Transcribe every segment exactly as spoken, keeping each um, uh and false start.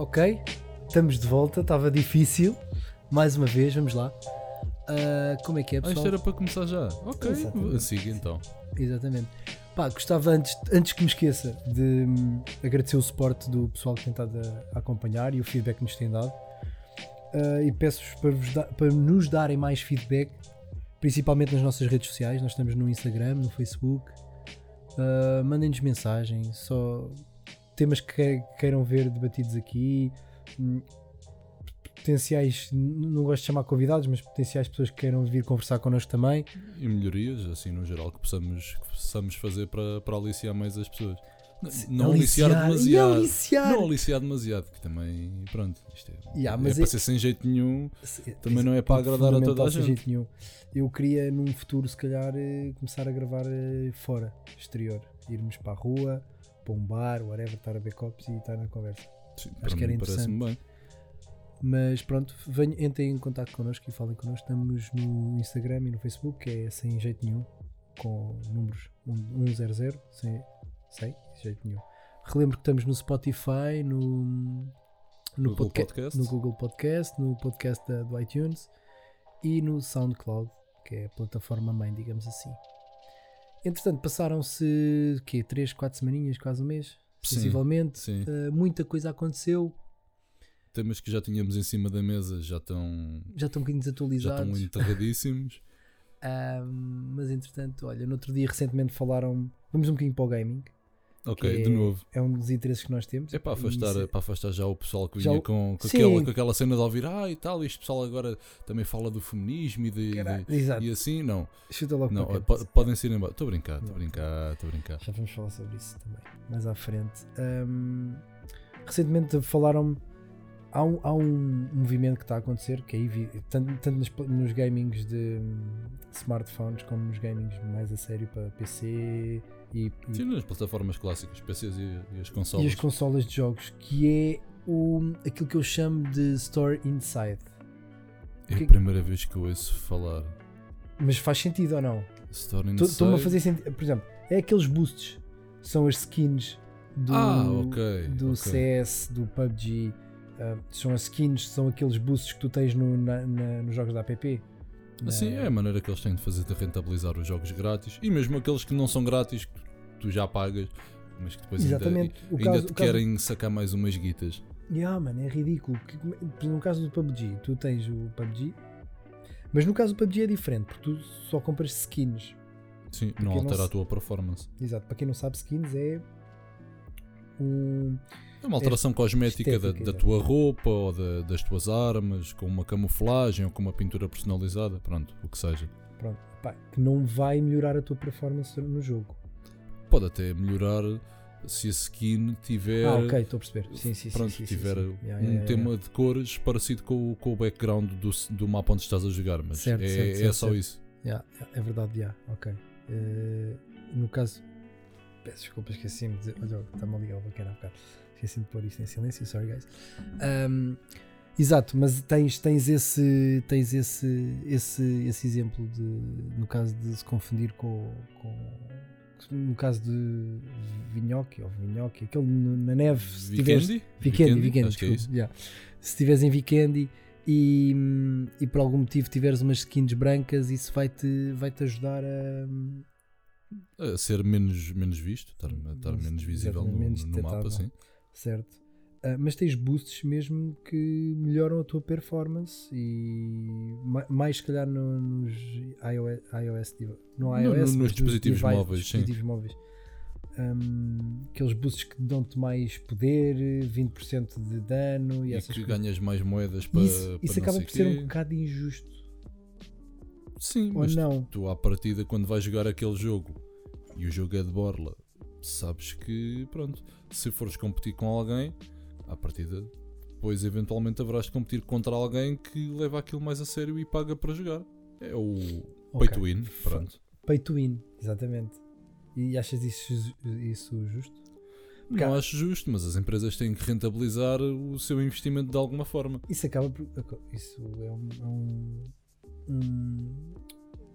Ok, estamos de volta, estava difícil. Mais uma vez, vamos lá. Uh, como é que é, Ah, pessoal? isto era para começar já. Ok, Exatamente. siga então. Exatamente. Pá, gostava antes, antes que me esqueça de hum, agradecer o suporte do pessoal que tem estado a, a acompanhar e o feedback que nos tem dado. Uh, e peço-vos para, vos dar- para nos darem mais feedback, principalmente nas nossas redes sociais. Nós estamos no Instagram, no Facebook. Uh, mandem-nos mensagem, só temas que que- queiram ver debatidos aqui. Hum, Potenciais, n- não gosto de chamar convidados, mas potenciais pessoas que queiram vir conversar connosco também. E melhorias, assim no geral, que possamos, que possamos fazer para, para aliciar mais as pessoas. N- Não aliciar, Aliciar, demasiado. e aliciar. Não aliciar demasiado, que também, pronto, isto é, Yeah, é mas para é- ser sem jeito nenhum. Se- Também não é para agradar a fundamental, toda a sem gente. jeito nenhum. Eu queria num futuro, se calhar, eh, começar a gravar eh, fora, exterior. Irmos para a rua, para um bar, whatever, estar a ver copos e estar na conversa. Sim, Acho para que era mim interessante. parece-me bem. Mas pronto, venham, entrem em contato connosco e falem connosco. Estamos no Instagram e no Facebook, que é sem jeito nenhum, com números cento, sem, sem jeito nenhum. Relembro que estamos no Spotify, no, no, Google podca- Podcast. no Google Podcast, no podcast da, do iTunes e no SoundCloud, que é a plataforma mãe, digamos assim. Entretanto, passaram-se quê? três, quatro semaninhas, quase um mês, Sim, sensivelmente. sim. Uh, muita coisa aconteceu, Temas que já tínhamos em cima da mesa já estão, já estão um bocadinho já desatualizados. estão enterradíssimos. Um, mas entretanto, olha, no outro dia recentemente falaram. Vamos um bocadinho para o gaming. Ok, que de é, novo. É um dos interesses que nós temos. É para E afastar, isso- é para afastar já o pessoal que Já vinha o- com, com, Sim. aquela, com aquela cena de ouvir ah e tal, este pessoal agora também fala do feminismo e, de, Caralho, de- exato. e assim, não. Chuta logo Não, para o po- canto. podem ser embora. Estou a brincar, estou a Não. brincar, estou a brincar. Já vamos falar sobre isso também mais à frente. Um, recentemente falaram. Há um, há um movimento que está a acontecer que é evi- tanto, tanto nos, nos gamings de hum, smartphones como nos gamings mais a sério para P C e, e, Sim, nas plataformas clássicas, P Cs e, e as e consoles. as consolas de jogos, que é o, aquilo que eu chamo de Store Inside. É que- a primeira vez que eu ouço falar. Mas faz sentido ou não? Store Estou-me a Inside. fazer sentido. Por exemplo, é aqueles boosts, são as skins do, Ah, ok, do ok. C S, do P U B G. Uh, são as skins, são aqueles boosts que tu tens no, na, na- nos jogos da app. Na- Assim, é a maneira que eles têm de fazer de rentabilizar os jogos grátis e mesmo aqueles que não são grátis, que tu, tu já pagas, mas que depois ainda, Exatamente. O ainda caso- te o caso- querem sacar mais umas guitas. Yeah, mano, é ridículo. Que- No caso do P U B G, tu tens o P U B G, mas no caso do P U B G é diferente, porque tu só compras skins. Sim, Porque não não altera se- a tua performance. Exato, para quem não sabe, skins é um. É uma alteração cosmética da, estética, da exato. tua roupa ou da- das tuas armas, com uma camuflagem ou com uma pintura personalizada, pronto, o que seja. Pronto, pá, que não vai melhorar a tua performance no jogo. Pode até melhorar se a skin tiver, Ah, ok, estou a perceber. Sim, sim, pronto, sim, sim, sim, tiver sim. Yeah, um yeah, yeah, tema yeah. de cores parecido com, o- com o background do, do mapa onde estás a jogar, mas Certo, é, certo, é certo, só certo. isso. Yeah, yeah, é verdade, yeah, ok. Eh, no caso, peço desculpa, esqueci-me de. Olha, está-me a ligar o bacana há bocado. Esqueci-me de pôr isto em silêncio, sorry guys. Um, exato, mas tens, tens, esse, tens esse, esse, esse exemplo de, no caso de se confundir com, com no caso de Vinhoque ou Vinhoque, aquele no- na neve, se tiveres- Vikendi? Vikendi, Vikendi, Acho que é desculpa, isso. yeah. Se estiveres em Vikendi e, e por algum motivo tiveres umas skins brancas, isso vai-te vai -te ajudar a, A ser menos, menos visto, estar, estar Menos- menos visível no, menos no mapa, detectável. sim. certo? Ah, mas tens boosts mesmo que melhoram a tua performance e ma- mais se calhar no- nos iOS, iOS div- no No- iOS no- nos mas dispositivos device- móveis, sim. dispositivos móveis. Um, aqueles boosts que dão-te mais poder, vinte por cento de dano e, E essas que coisas. ganhas mais moedas para. Isso, para isso não acaba sei por ser um quê. bocado injusto, Sim, ou mas não? tu à partida, quando vais jogar aquele jogo e o jogo é de borla, sabes que, pronto, se fores competir com alguém, à partida, depois eventualmente haverás de competir contra alguém que leva aquilo mais a sério e paga para jogar. É o Ok. pay to win, pronto. Pay to win, exatamente. E achas isso, isso justo? Porque Não há- acho justo, mas as empresas têm que rentabilizar o seu investimento de alguma forma. Isso acaba por. Isso é um. é um, um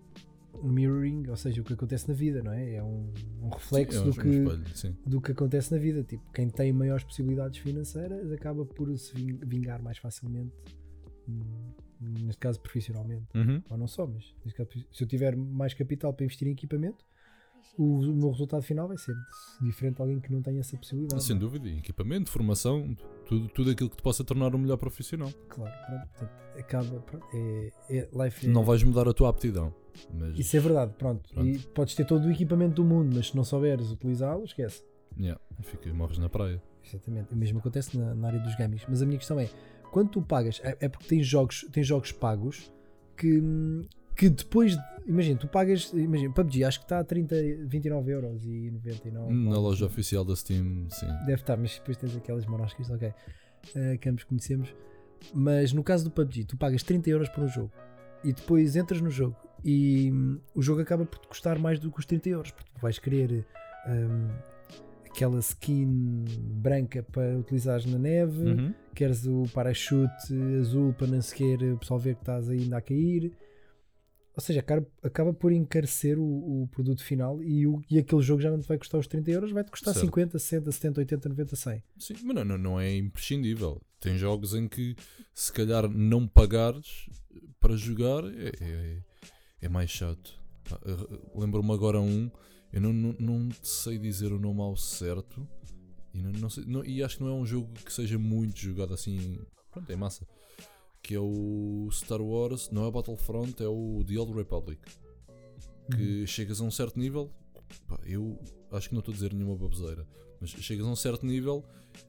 um mirroring, ou seja, o que acontece na vida, não é? É um, um reflexo Sim, é um, do, que, um espelho, sim. do que acontece na vida. Tipo, quem tem maiores possibilidades financeiras acaba por se ving- vingar mais facilmente, hum, neste caso profissionalmente. Uhum. Ou não só, mas neste caso, se eu tiver mais capital para investir em equipamento, o, o meu resultado final vai ser diferente de alguém que não tem essa possibilidade. Sem não é? dúvida, equipamento, formação, tudo, tudo aquilo que te possa tornar um melhor profissional. Claro, pronto, portanto, acaba, pronto, é, é, life é, Não vais mudar a tua aptidão. Mas, isso é verdade, pronto. Pronto. E podes ter todo o equipamento do mundo, mas se não souberes utilizá-lo, esquece. yeah, fica, morres na praia. Exatamente, o mesmo acontece na, na área dos games. Mas a minha questão é, quando tu pagas, é, é porque tens jogos, tens jogos pagos que, que depois, de- imagina, tu pagas, imagina, P U B G acho que está a trinta, vinte e nove euros e noventa e nove. Na loja oficial da Steam, sim. Deve estar, mas depois tens aquelas moroscas, ok, uh, que ambos conhecemos. Mas no caso do P U B G, tu pagas trinta euros por um jogo e depois entras no jogo e hum, o jogo acaba por te custar mais do que os trinta euros, porque tu vais querer hum, aquela skin branca para utilizares na neve, Uhum. queres o parachute azul para não sequer o pessoal ver que estás ainda a cair. Ou seja, acaba, acaba por encarecer o, o produto final e, o, e aquele jogo já não te vai custar os trinta euros, vai-te custar Certo. cinquenta, sessenta, setenta, oitenta, noventa, cem. Sim, mas não, não, não é imprescindível. Tem jogos em que se calhar não pagares para jogar é, é, é mais chato. Pá, eu lembro-me agora um, eu não, não, não sei dizer o nome ao certo e, não, não sei, não, e acho que não é um jogo que seja muito jogado assim. Pronto, é massa. Que é o Star Wars, não é o Battlefront, é o The Old Republic. Que chegas a um certo nível, pá, eu acho que não estou a dizer nenhuma baboseira, mas chegas a um certo nível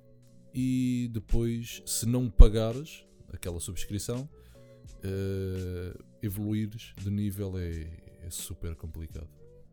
e depois, se não pagares aquela subscrição, eh, evoluires de nível é, é super complicado.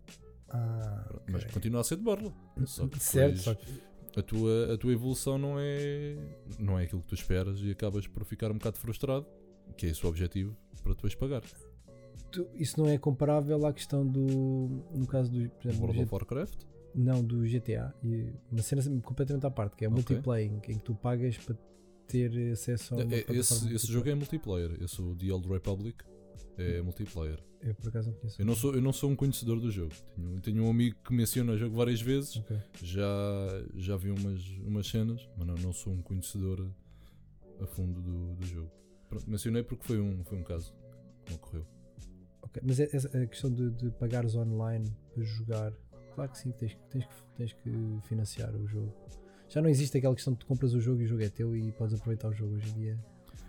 Ah, Pronto, ok. Mas continua a ser de borla. Só que certo, depois só que a tua, a tua evolução não é, não é aquilo que tu esperas e acabas por ficar um bocado frustrado, que é esse o objetivo, para depois pagar. tu- isso não é comparável à questão do, no caso do, por exemplo, do World G- of Warcraft? não, do G T A, e uma cena completamente à parte, que é Ok. multiplayer, em que tu pagas para ter acesso a uma É, plataforma esse, esse multiplayer. jogo é multiplayer. Esse o The Old Republic é multiplayer. Eu por acaso não conheço. Eu não sou, eu não sou um conhecedor do jogo. Tenho, tenho um amigo que menciona o jogo várias vezes. Ok. Já, já vi umas, umas cenas, mas não, não sou um conhecedor a fundo do, do jogo. Pronto, mencionei porque foi um, foi um caso que me ocorreu. Ok, mas é- essa- a questão de, de pagares online para jogar, claro que sim, tens, que- tens, que, tens que financiar o jogo. Já não existe aquela questão de tu compras o jogo e o jogo é teu e podes aproveitar o jogo hoje em dia.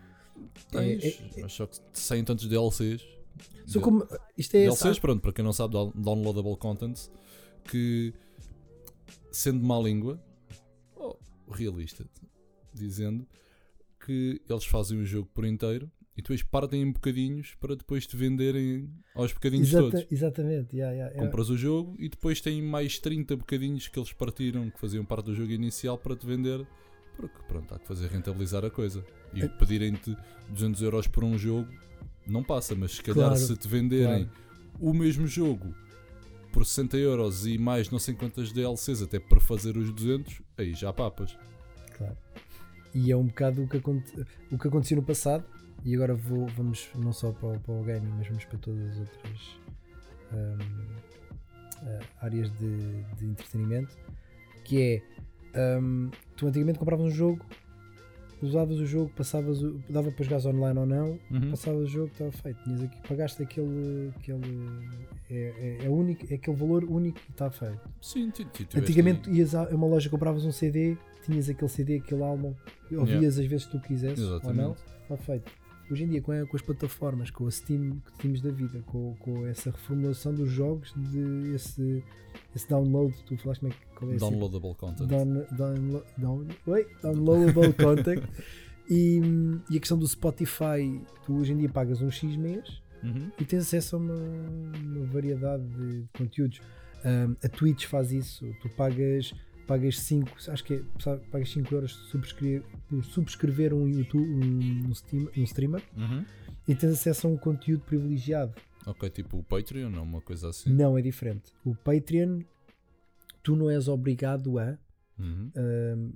Tens, É- é- mas só que saem tantos D L Cs. Só De- como, isto é D L essa- Cs, pronto, para quem não sabe, down- downloadable content, que sendo de má língua, ou realista, dizendo que eles fazem o jogo por inteiro e depois partem em bocadinhos para depois te venderem aos bocadinhos Exata- todos. Exatamente, yeah, yeah, yeah. Compras o jogo e depois têm mais trinta bocadinhos que eles partiram, que faziam parte do jogo inicial para te vender, porque pronto, há que fazer rentabilizar a coisa. E É. pedirem-te duzentos euros por um jogo não passa, mas se calhar Claro, se te venderem claro. o mesmo jogo por sessenta euros e mais não sei quantas D L Cs até para fazer os duzentos, aí já papas. Claro. E é um bocado o que, aconte- o que aconteceu no passado, e agora vou, vamos não só para, o- para o gaming, mas vamos para todas as outras hum, ah, áreas de, de entretenimento, que é hum, tu antigamente compravas um jogo, usavas o jogo, passavas o, dava para jogar online ou não, Uhum. passavas o jogo, estava feito, tinhas aqui, pagaste aquele, aquele é, é, é, único, é aquele valor único e está feito. Sim, ti- ti- tiveste Antigamente aí- ias a uma loja, compravas um C D, tinhas aquele C D, aquele álbum, ouvias as vezes que tu quisesses ou não, Exatamente. está feito. Hoje em dia, com, a- com as plataformas, com a Steam que tínhamos da vida, com, com essa reformulação dos jogos, de esse, esse download, tu falaste como é que qual é esse? Downloadable content. Down, downlo- down, oi, downloadable content. E, e a questão do Spotify, tu hoje em dia pagas um X mês Uhum. e tens acesso a uma, uma variedade de, de conteúdos. Um, a Twitch faz isso, tu pagas pagas cinco, acho que é, sabe, pagas cinco euros por subscrever, por subscrever um YouTube, um, um, Steam, um streamer, Uhum. e tens acesso a um conteúdo privilegiado. Ok, tipo o Patreon ou uma coisa assim. Não, é diferente. O Patreon, tu não és obrigado a, Uhum. um,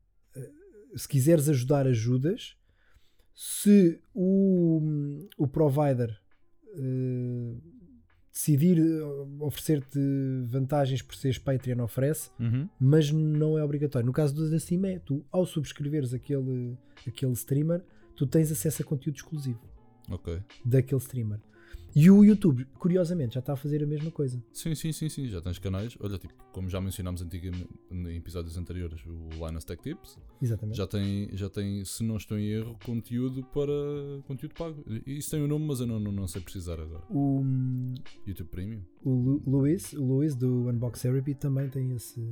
se quiseres ajudar, ajudas. Se o, o provider uh, decidir uh, oferecer-te vantagens por seres Patreon, oferece, Uhum. mas não é obrigatório. No caso do da Steam é, tu ao subscreveres aquele, aquele streamer, tu tens acesso a conteúdo exclusivo Ok. daquele streamer. E o YouTube, curiosamente, já está a fazer a mesma coisa. Sim, sim, sim, sim. Já tens canais. Olha, tipo, como já mencionámos antigamente em episódios anteriores, o Linus Tech Tips. Exatamente. Já tem, já tem, se não estou em erro, conteúdo para conteúdo pago. E isso tem o um nome, mas eu não, não, não sei precisar agora. O, YouTube Premium. o Lu- Luís, o Luís do Unbox Therapy também tem esse,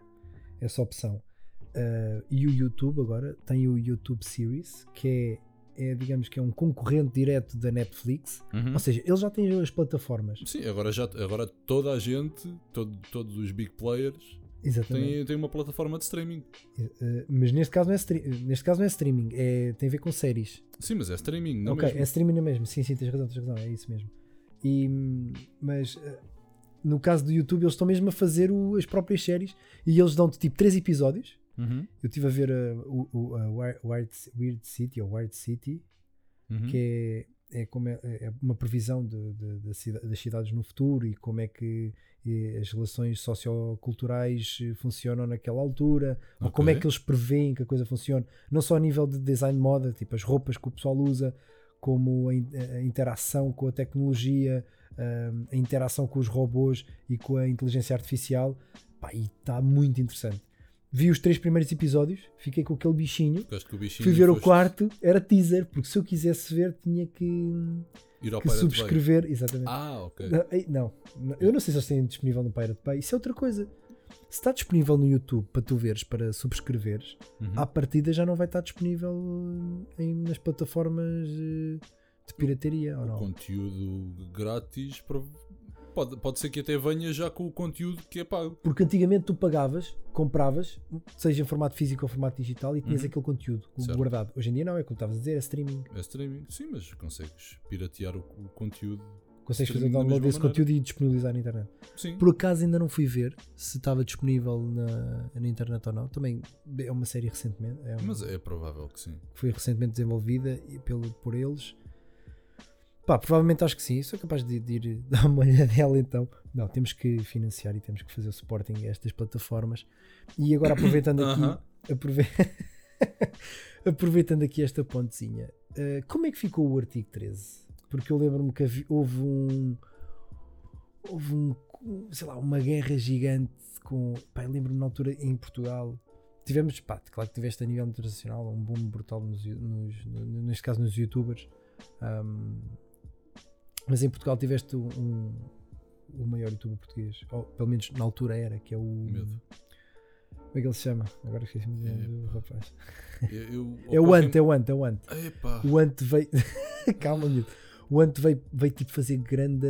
essa opção. Uh, e o YouTube agora tem o YouTube Series, que é, é, digamos que é um concorrente direto da Netflix. Uhum. Ou seja, eles já têm as plataformas. Sim, agora, já, agora toda a gente, todo, todos os big players, Exatamente. têm, têm uma plataforma de streaming. Uh, mas neste caso não é, stre- neste caso não é streaming, é, tem a ver com séries. Sim, mas é streaming, não Ok, mesmo? é streaming na mesma. Sim, sim, tens razão, tens razão, é isso mesmo. E, mas uh, no caso do YouTube, eles estão mesmo a fazer o- as próprias séries e eles dão-te tipo três episódios. Uhum. Eu estive a ver uh, o, o a Wi- Wired, Weird City, ou Wired City, Uhum. que é, é, como é, é uma previsão de, de- de cida- das cidades no futuro e como é que eh, as relações socioculturais eh, funcionam naquela altura, ou como é Ok. que eles preveem que a coisa funciona, não só a nível de design de moda, tipo as roupas que o pessoal usa, como a, in- a interação com a tecnologia, um, a interação com os robôs e com a inteligência artificial. Pá, e está muito interessante. Vi os três primeiros episódios, fiquei com aquele bichinho. Ficaste com o bichinho Fui e ver o foste quarto, era teaser, porque se eu quisesse ver tinha que, ir ao que Pirate Bay. subscrever. Exatamente. Ah, ok. Não, ei, não, não, eu não sei se eles têm disponível no Pirate Bay. Isso é outra coisa. Se está disponível no YouTube para tu veres, para subscreveres, Uhum. à partida já não vai estar disponível em, nas plataformas eh, de pirataria, ou O não? conteúdo grátis prov- pode, pode ser que até venha já com o conteúdo que é pago. Porque antigamente tu pagavas, compravas, seja em formato físico ou formato digital, e tinhas Uhum. aquele conteúdo Certo. guardado. Hoje em dia não, é como estavas a dizer, é streaming. É streaming. Sim, mas consegues piratear o, o conteúdo. Consegues fazer o Streaming da download mesma desse maneira. conteúdo e disponibilizar na internet. Sim. Por acaso ainda não fui ver se estava disponível na, na internet ou não. Também é uma série recentemente, é uma, Mas é provável que sim. foi recentemente desenvolvida e pelo, por eles. Pá, provavelmente acho que sim. Sou capaz de, de ir dar uma olhada nela então. Não, temos que financiar e temos que fazer o supporting a estas plataformas. E agora aproveitando aqui, Aham. aprove- aproveitando aqui esta pontezinha, uh, como é que ficou o artigo treze? Porque eu lembro-me que havi- houve um houve um, sei lá, uma guerra gigante com, pá, eu lembro-me na altura em Portugal tivemos, pá, claro que tiveste a nível internacional um boom brutal nos, nos, no- neste caso nos youtubers, um, mas em Portugal tiveste um, um- o maior youtuber português, ou pelo menos na altura era, que é o Medo. como é que ele se chama? Agora esqueci-me do nome do rapaz. Eu, eu, É o Ant, é o Ant, é o Ant. Epá. O Ant veio. Calma, miúdo. O Ant veio, veio tipo fazer grande.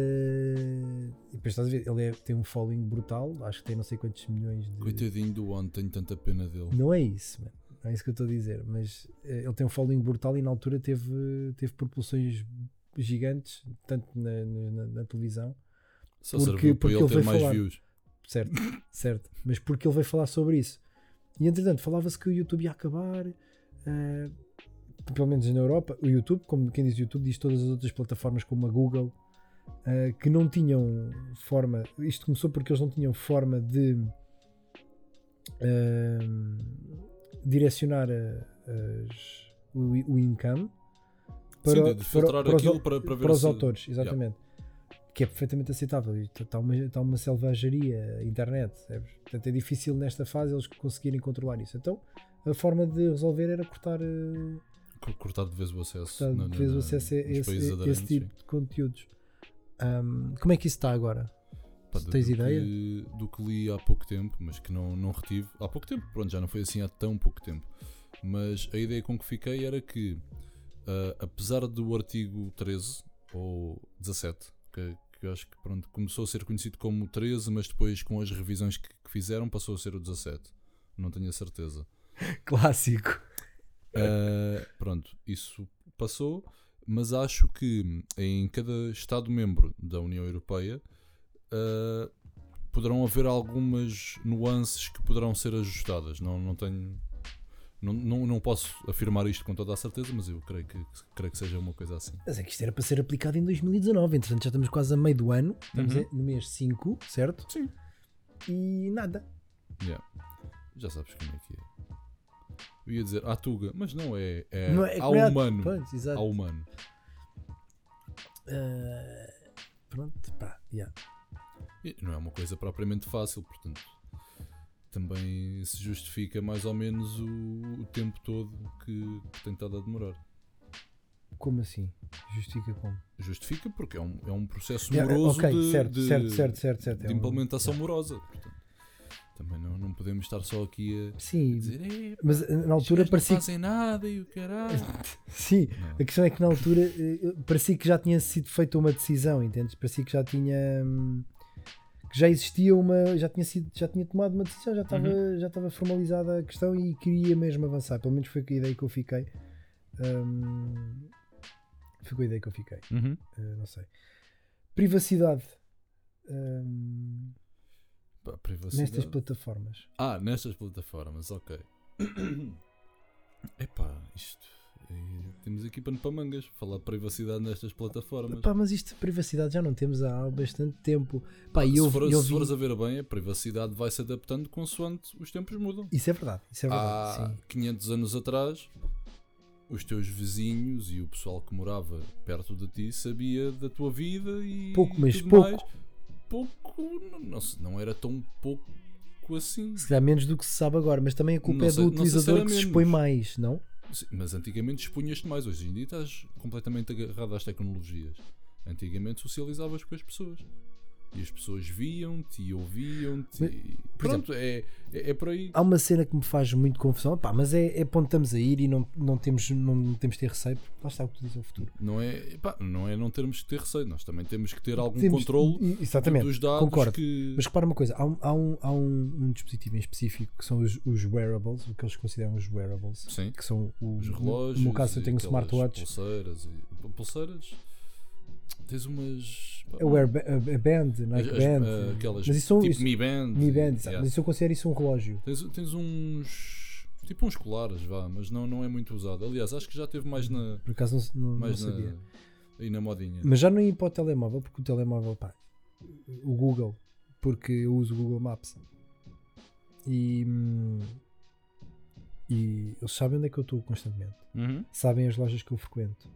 E depois estás a ver, ele é- tem um following brutal, acho que tem não sei quantos milhões de. Coitadinho do Ant, tenho tanta pena dele. Não é isso, mano. Não é isso que eu estou a dizer. Mas eh, ele tem um following brutal e na altura teve, teve propulsões gigantes, tanto na, na- na televisão. Só Porque- serviu para porque ele ele ter veio mais falar. views. Certo, certo. Mas porque ele veio falar sobre isso. E entretanto, falava-se que o YouTube ia acabar. eh, pelo menos na Europa, o YouTube, como quem diz YouTube, diz todas as outras plataformas como a Google, eh, que não tinham forma. Isto começou porque eles não tinham forma de eh, direcionar a- as- o, o income para, Sim, de- de filtrar para, para, aquilo os, para, para ver para os se- autores, exatamente. Que é perfeitamente aceitável. Está uma, está uma selvageria a internet. Sabes? Portanto, é difícil nesta fase eles conseguirem controlar isso. Então, a forma de resolver era cortar, eh, Co- Cortar de vez o acesso. cortar na- de vez na- o acesso a nos esse, países a aderentes, esse tipo sim. de conteúdos. Ahm, como é que isso está agora? Pá, Se do- tens do ideia? Que, do que li há pouco tempo, mas que não, não retive. Há pouco tempo, pronto, já não foi assim há tão pouco tempo. Mas a ideia com que fiquei era que, ah, apesar do artigo treze ou dezassete, que, que eu acho que pronto, começou a ser conhecido como o treze, mas depois com as revisões que, que fizeram passou a ser o dezassete. Não tenho a certeza. Clássico. Uh, pronto, isso passou, mas acho que em cada Estado-membro da União Europeia uh, poderão haver algumas nuances que poderão ser ajustadas. Não, não tenho, Não, não, não posso afirmar isto com toda a certeza, mas eu creio que, creio que seja uma coisa assim. Mas é que isto era para ser aplicado em dois mil e dezanove, entretanto já estamos quase a meio do ano, estamos Uhum. em- no mês cinco, certo? Sim. E nada. Yeah. Já sabes como é que é. Eu ia dizer à tuga, mas não é. É, Não é- ao não é- humano. Pois, exato. Ao humano. Ah, pronto, pá, yeah. E não é uma coisa propriamente fácil, portanto. Também se justifica mais ou menos o, o tempo todo que, que tem estado a demorar. Como assim? Justifica como? Justifica porque é um, é um processo Yeah, moroso ok, de, certo, de, certo, certo, certo, certo. de É um- implementação yeah. morosa. Portanto, também não, não podemos estar só aqui a Sim, dizer "Epá, mas eh, na os altura gajos parecia não que... fazem nada e o caralho." Sim, Não. a questão é que na altura eh, parecia que já tinha sido feita uma decisão, entendes? Parecia que já tinha hum, que já existia uma, já tinha sido, já tinha tomado uma decisão, já estava, Uhum. já estava formalizada a questão e queria mesmo avançar. Pelo menos foi com a ideia que eu fiquei. Hum, foi com a ideia que eu fiquei. Uhum. Eh, não sei. Privacidade. hum, Pá, privacidade. nestas plataformas. Ah, nestas plataformas, ok. Epá, isto. é- temos aqui pano para mangas. Falar de privacidade nestas plataformas. Pá, mas isto de privacidade já não temos há bastante tempo. Pá, e se, eu, for- eu se vi... fores a ver bem, a privacidade vai se adaptando consoante os tempos mudam. Isso é verdade, isso é verdade. Há sim. quinhentos anos atrás, os teus vizinhos e o pessoal que morava perto de ti sabia da tua vida e Pouco, mas tudo pouco. mais. Pouco, não, não, se- não era tão pouco assim. Se calhar menos do que se sabe agora, mas também a culpa Não é sei- do não sei se utilizador era que se menos. expõe mais, não? Sim, mas antigamente expunhas-te mais, hoje em dia estás completamente agarrado às tecnologias. Antigamente socializavas com as pessoas e as pessoas viam-te e ouviam-te. Mas, E, por pronto, é, é, é por aí. Há uma cena que me faz muito confusão, pá, mas é, é para onde estamos a ir e não, não, temos, não temos de ter receio, porque lá está o que tu dizes ao futuro. Não é, pá, não é não termos que ter receio, nós também temos que ter algum Temos- controle e- exatamente, dos dados concordo. que. Mas repara uma coisa, há, um, há, um, há um, um dispositivo em específico que são os, os wearables, o que eles consideram os wearables, Sim, que são o, os no- relógios. No meu caso eu e tenho um aquelas smartwatch, Pulseiras. E, pulseiras? Tens umas. pá, é o Air, a, a Band, Nike as- Band, ah, aquelas mas isso são tipo isso, Mi Band. Mi Band, e- exato, yeah. mas isso eu considero isso um relógio. Tens, tens uns. Tipo uns colares, vá, mas não, não é muito usado. Aliás, acho que já teve mais na. Por acaso não, não, não Mais na sabia. aí na modinha. Mas já não ia para o telemóvel, porque o telemóvel, pá, o Google, porque eu uso o Google Maps e, hum, e eles sabem onde é que eu estou constantemente, Uhum. sabem as lojas que eu frequento,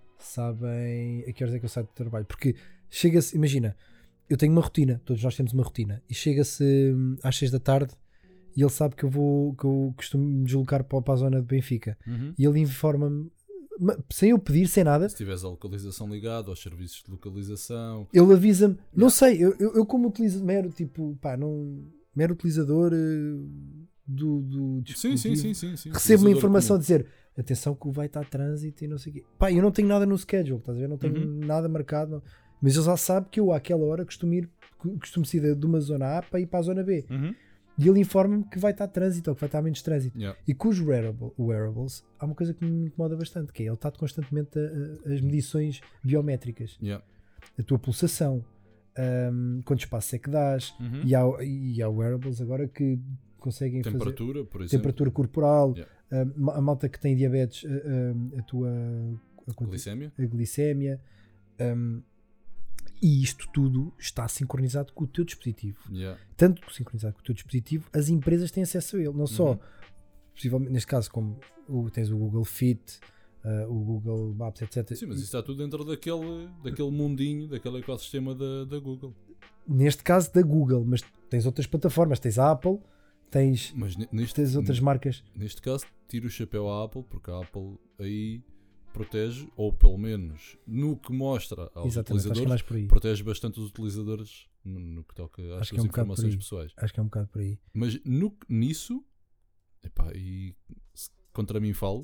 sabem a que horas é que eu saio do trabalho, porque chega-se, imagina, eu tenho uma rotina, todos nós temos uma rotina, e chega-se hum, às seis da tarde e ele sabe que eu vou, que eu costumo me deslocar para, para a zona de Benfica Uhum. e ele informa-me, ma- sem eu pedir, sem nada. Se tiveres a localização ligada aos serviços de localização. Ele avisa-me, não Yeah. sei, eu, eu, eu como utilizo mero tipo, pá, não, mero utilizador eh, do, do Sim, sim, dispositivo, sim, sim, sim. recebo uma Utilizador informação a comum. dizer atenção que vai estar trânsito e não sei o quê. Pá, eu não tenho nada no schedule, estás a ver? Não tenho Uhum. nada marcado, não. Mas ele já sabe que eu àquela hora costumo ir, costumo sair de uma zona A para ir para a zona B. Uhum. E ele informa-me que vai estar trânsito ou que vai estar menos trânsito. Yeah. E com os wearable, wearables há uma coisa que me incomoda bastante, que é ele está constantemente a, a- as medições biométricas. Yeah. A tua pulsação, hum, quanto espaço é que dás, Uhum. e, há, e há wearables agora que conseguem fazer Temperatura, por exemplo. temperatura corporal, Yeah. hum, a malta que tem diabetes, hum, a tua a, quanti- Glicémia. a glicémia, hum, e isto tudo está sincronizado com o teu dispositivo. Yeah. Tanto sincronizado com o teu dispositivo, as empresas têm acesso a ele, não só, Uhum. possivelmente, neste caso, como o, tens o Google Fit, uh, o Google Maps, etcétera. Sim, mas isso está tudo dentro daquele, daquele mundinho, daquele ecossistema da, da Google. Neste caso da Google, mas tens outras plataformas, tens a Apple, tens, Mas ne- neste, tens outras marcas. neste caso, tiro o chapéu à Apple, porque a Apple aí protege, ou pelo menos no que mostra aos Exatamente, acho que é utilizadores, mais por aí. protege bastante os utilizadores no, no que toca às Acho que suas é um bocado por informações aí. pessoais. Acho que é um bocado por aí. Mas no, nisso, epá, e se contra mim falo,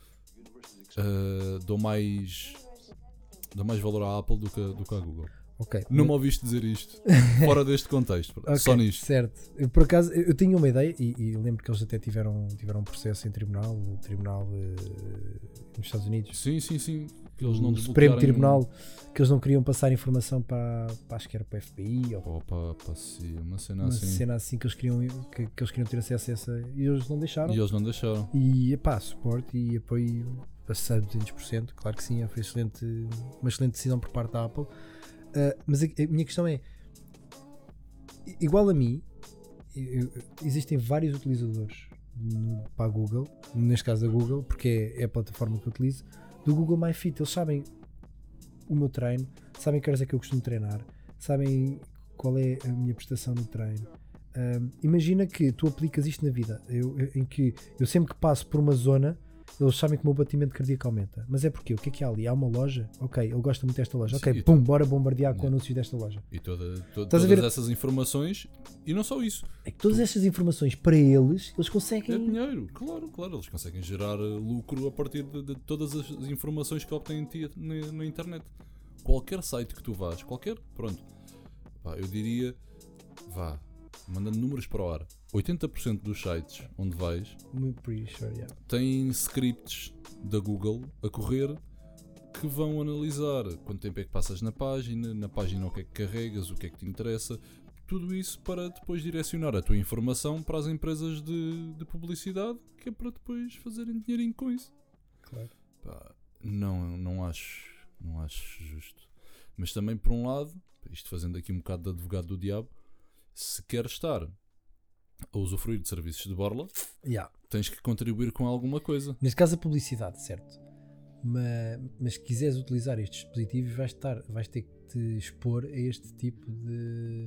ah, dou mais dou mais valor à Apple do que, do que à Google. Ok. Não me ouviste dizer isto fora deste contexto, Ok, só nisto. certo. Eu, por acaso, eu, eu tinha uma ideia e, e lembro que eles até tiveram, tiveram um processo em tribunal, tribunal eh, nos Estados Unidos. Sim, sim, sim. que eles não o Supremo desbloquearem Tribunal, que eles não queriam passar informação para, para acho que era para o F B I ou Ou para, para si, uma cena uma assim. cena assim que eles queriam, que, que eles queriam ter acesso a essa e eles não deixaram. E eles não deixaram. E epá, suporte e apoio a duzentos por cento, claro que sim, foi excelente, uma excelente decisão por parte da Apple. Uh, mas a, a minha questão é, igual a mim, eu, existem vários utilizadores no, para a Google, neste caso da Google, porque é, é a plataforma que eu utilizo, do Google MyFit. Eles sabem o meu treino, sabem que horas é que eu costumo treinar, sabem qual é a minha prestação no treino. Um, imagina que tu aplicas isto na vida, eu, eu, em que eu sempre que passo por uma zona, eles sabem que o meu batimento cardíaco aumenta. Mas é porque o que é que há ali? Há uma loja? Ok, ele gosta muito desta loja. Sim, ok, pum, bora bombardear com anúncios desta loja. E toda, to, Estás a todas ver? essas informações, e não só isso. É que todas estas informações para eles, eles É conseguem. dinheiro, claro, claro. Eles conseguem gerar uh, lucro a partir de, de todas as informações que obtêm de ti na, na internet. Qualquer site que tu vás, qualquer, pronto. Pá, eu diria, vá, mandando números para o ar, oitenta por cento dos sites onde vais Pretty sure, yeah. têm scripts da Google a correr que vão analisar quanto tempo é que passas na página, na página o que é que carregas, o que é que te interessa, tudo isso para depois direcionar a tua informação para as empresas de, de publicidade, que é para depois fazerem dinheirinho com isso. Claro. Pá, não, não acho, não acho justo. Mas também, por um lado, isto fazendo aqui um bocado de advogado do diabo, se queres estar a usufruir de serviços de borla, Yeah. tens que contribuir com alguma coisa. Neste caso a publicidade, certo? Mas, mas se quiseres utilizar estes dispositivos vais, estar, vais ter que te expor a este tipo de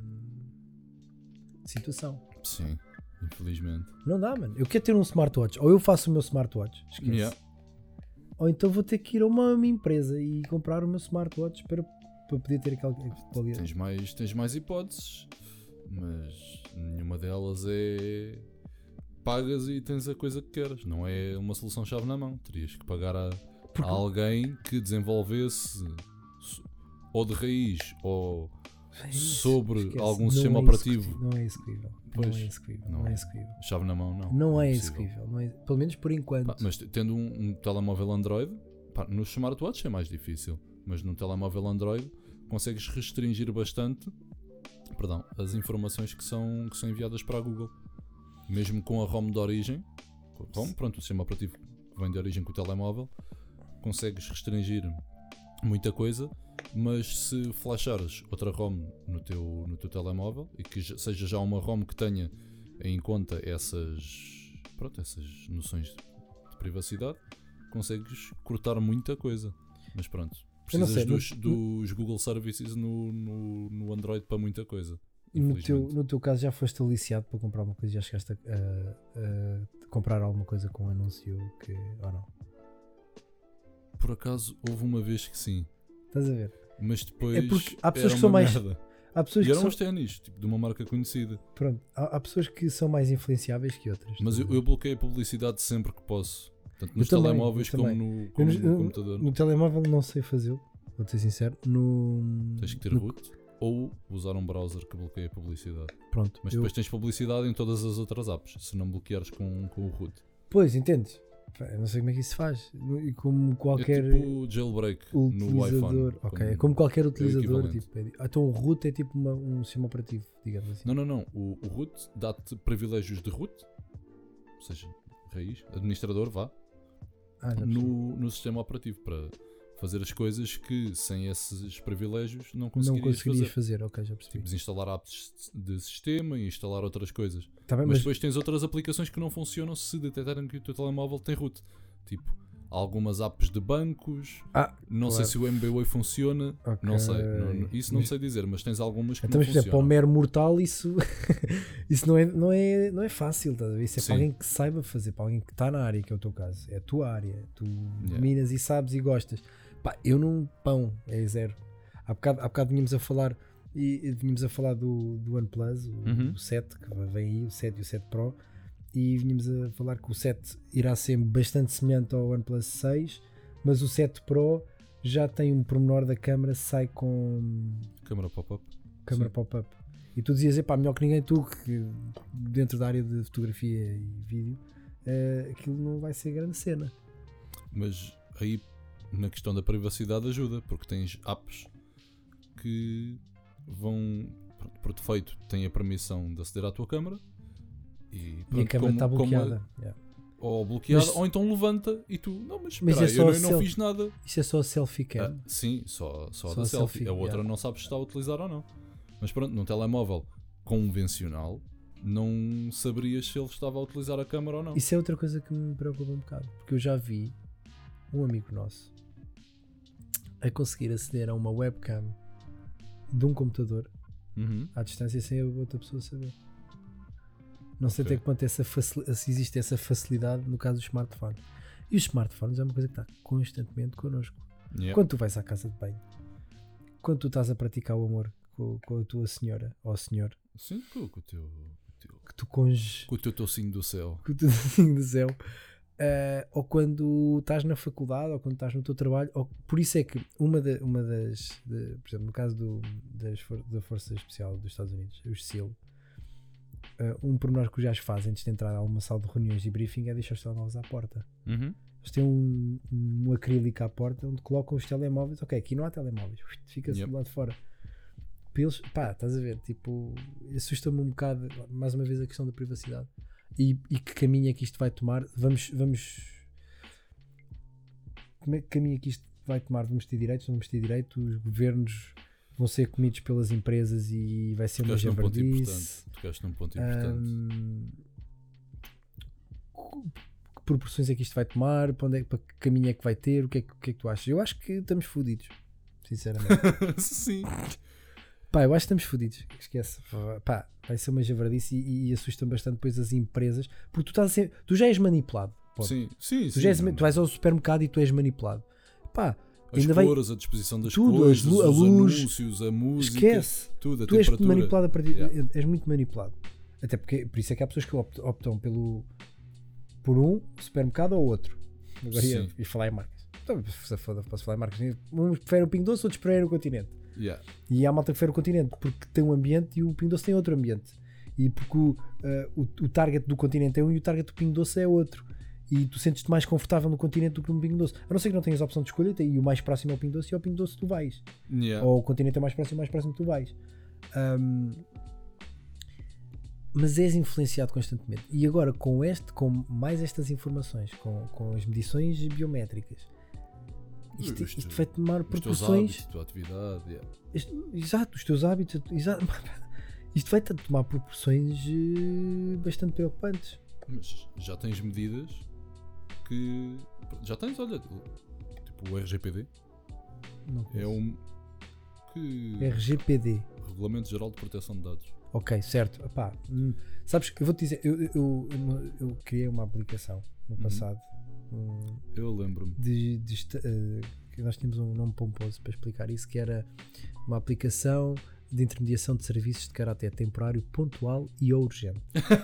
situação. Sim, infelizmente. Não dá, mano. Eu quero ter um smartwatch. Ou eu faço o meu smartwatch, esquece. Yeah. Ou então vou ter que ir a uma, uma empresa e comprar o meu smartwatch para, para poder ter aquela qualidade. Tens mais, tens mais hipóteses, mas nenhuma delas é pagas e tens a coisa que queres. Não é uma solução chave na mão. Terias que pagar a, a alguém que desenvolvesse ou de raiz ou É isso, sobre esquece. algum Não sistema é operativo. executível, Não é executível. Pois, não é executível. não Não, é. é executível. Chave na mão, não. Não é Impossível. executível. Não é, pelo menos por enquanto. Pá, mas tendo um, um telemóvel Android, pá, nos smartwatches é mais difícil, mas num telemóvel Android consegues restringir bastante, perdão, as informações que são, que são enviadas para a Google. Mesmo com a ROM de origem, com a ROM, pronto, o sistema operativo que vem de origem com o telemóvel, consegues restringir muita coisa, mas se flashares outra ROM no teu, no teu telemóvel e que seja já uma ROM que tenha em conta essas, pronto, essas noções de, de privacidade, consegues cortar muita coisa. Mas pronto, precisas sei, dos, no- dos Google Services no, no, no Android para muita coisa. No teu, Infelizmente. no teu caso já foste aliciado para comprar uma coisa, já chegaste a, a- a comprar alguma coisa com um anúncio que, ou não? Por acaso houve uma vez que sim, Estás a ver? mas depois É porque há pessoas era que são uma mais- merda. Há pessoas, E que eram são, uns ténis, tipo, de uma marca conhecida. pronto, há, há pessoas que são mais influenciáveis que outras. Mas eu, estás a ver? eu bloqueio a publicidade sempre que posso. Tanto nos também, telemóveis eu como também. no, Eu como no- no eu- computador. No telemóvel não sei fazê-lo, vou ser sincero. No, Tens que ter no- root ou usar um browser que bloqueia a publicidade. Pronto, Mas eu- depois tens publicidade em todas as outras apps, se não bloqueares com, com o root. Pois, entendes? Pá, eu não sei como é que isso se faz. E como qualquer É tipo jailbreak no utilizador. iPhone. Ok, é como qualquer utilizador. equivalente. Tipo, é- então o root é tipo uma- um sistema operativo, digamos assim. Não, não, não. O, o root dá-te privilégios de root, ou seja, raiz, administrador, vá, Ah, já percebi. no, no sistema operativo para fazer as coisas que sem esses privilégios não Não conseguirias conseguirias fazer. fazer, ok, já percebi. Tipo, desinstalar apps de sistema e instalar outras coisas. Tá bem, Mas, mas, depois tens outras aplicações que não funcionam se detectarem que o teu telemóvel tem root. Tipo, algumas apps de bancos. Ah, não sei claro. se o M B W A I funciona. ok. Não sei. Não- não- isso não Mas- sei dizer, mas tens algumas que Então, não mas, por exemplo, para o funcionam. mero mortal, isso, isso não, é, não, é, não é fácil, estás a ver? Isso é Sim. para alguém que saiba fazer, para alguém que está na área, que é o teu caso. É a tua área, tu dominas e sabes e gostas. Pá, eu não, pão, é zero. Há bocado, há bocado vínhamos a falar, e, e vínhamos a falar do, do OnePlus, o, Uhum. o sete, que vem aí, o sete e o sete Pro, e vínhamos a falar que o sete irá ser bastante semelhante ao OnePlus seis, mas o sete Pro já tem um pormenor da câmera, sai com Câmara pop-up. câmera Sim. pop-up. E tu dizias, epá, melhor que ninguém, tu que dentro da área de fotografia e vídeo, eh, aquilo não vai ser grande cena. Mas aí na questão da privacidade ajuda, porque tens apps que vão, pronto, por defeito, têm a permissão de aceder à tua câmara e, pronto, e a câmera está bloqueada. como, yeah. ou bloqueada, Mas- ou então levanta e tu, não, mas Mas espera é aí, só eu, não, a eu não selfie. fiz nada. Isso é só a selfie cam. Ah, sim, só, só, Só da a selfie. selfie, A outra yeah. não sabes se está a utilizar ou não. Mas pronto, num telemóvel convencional, não saberias se ele estava a utilizar a câmara ou não. Isso é outra coisa que me preocupa um bocado. Porque eu já vi um amigo nosso a conseguir aceder a uma webcam de um computador Uhum. à distância sem a outra pessoa saber. Não sei Ok. até que ponto essa facil- se existe essa facilidade no caso dos smartphones. E os smartphones é uma coisa que está constantemente connosco. Yeah. Quando tu vais à casa de banho, quando tu estás a praticar o amor com, com a tua senhora ou senhor, Sim, com, com o teu, teu, que tu conges com o teu tocinho do céu. com o teu desenho do céu, eh, ou quando estás na faculdade, ou quando estás no teu trabalho, ou, por isso é que uma, da- uma das, de- por exemplo, no caso do, das, for- da Força Especial dos Estados Unidos, os S E A L, eh, um pormenor que os gajos fazem antes de entrar a uma sala de reuniões e briefing é deixar os telemóveis à porta. Uhum. Eles têm um, um acrílico à porta onde colocam os telemóveis. Ok, aqui não há telemóveis, fica-se Yep. do lado de fora. Para eles, pá, estás a ver? Tipo, assusta-me um bocado, mais uma vez, a questão da privacidade e, e que caminho é que isto vai tomar. Vamos, vamos, como é que caminho é que isto vai tomar? Vamos ter direitos? Não vamos ter direitos? Os governos vão ser comidos pelas empresas e vai ser uma Tocaste num ponto javardice. importante. Tocaste num ponto importante. Hum, que proporções é que isto vai tomar? Para, onde é, para que caminho é que vai ter? O que é, que- o que é que tu achas? Eu acho que estamos fodidos, sinceramente. Sim. Pá, eu acho que estamos fodidos. Esquece. Pá, vai ser uma javardice e, e assusta-me bastante depois as empresas, porque tu, estás a ser, tu já és manipulado. Ponto. Sim, sim, Tu, sim. já és, tu vais ao supermercado e tu és manipulado. Pá, As ainda vai- cores, a disposição das tudo, coisas, as lu- a os luz, anúncios, a música, esquece. tudo, a Tu és temperatura. manipulado a partir. Yeah. És muito manipulado. Até porque por isso é que há pessoas que opt- optam pelo, por um supermercado ou outro. Agora ia, Sim. ia falar em marcas. Então, se foda, posso falar em marcas. Uns preferem o Pingo Doce, outros preferem o Continente. Yeah. E há malta que prefere o Continente porque tem um ambiente e o Pingo Doce tem outro ambiente. E porque o, eh, o, o target do Continente é um e o target do Pingo Doce é outro. E tu sentes-te mais confortável no Continente do que no Pingo Doce. A não ser que não tenhas a opção de escolha, e o mais próximo é o Pingo Doce e ao Pingo Doce tu vais. Yeah. Ou o Continente é mais próximo, mais próximo tu vais. Ahm, mas és influenciado constantemente. E agora com este, com mais estas informações, com, com as medições biométricas, isto, Os isto teus- vai tomar Os teus proporções. hábitos, a tua atividade. Yeah. Este- exato, os teus hábitos, exato, isto vai tomar proporções eh, bastante preocupantes. Mas já tens medidas que. Já tens, olha, tipo o R G P D. Não É conheço. um. Que. R G P D. Regulamento Geral de Proteção de Dados. Ok, certo. Epá, hum, sabes, eu vou-te dizer, eu, eu, eu, eu criei uma aplicação no Uhum. passado um, Eu lembro-me. de, de esta- eh, que nós tínhamos um nome pomposo para explicar isso, que era uma aplicação de intermediação de serviços de caráter temporário, pontual e urgente.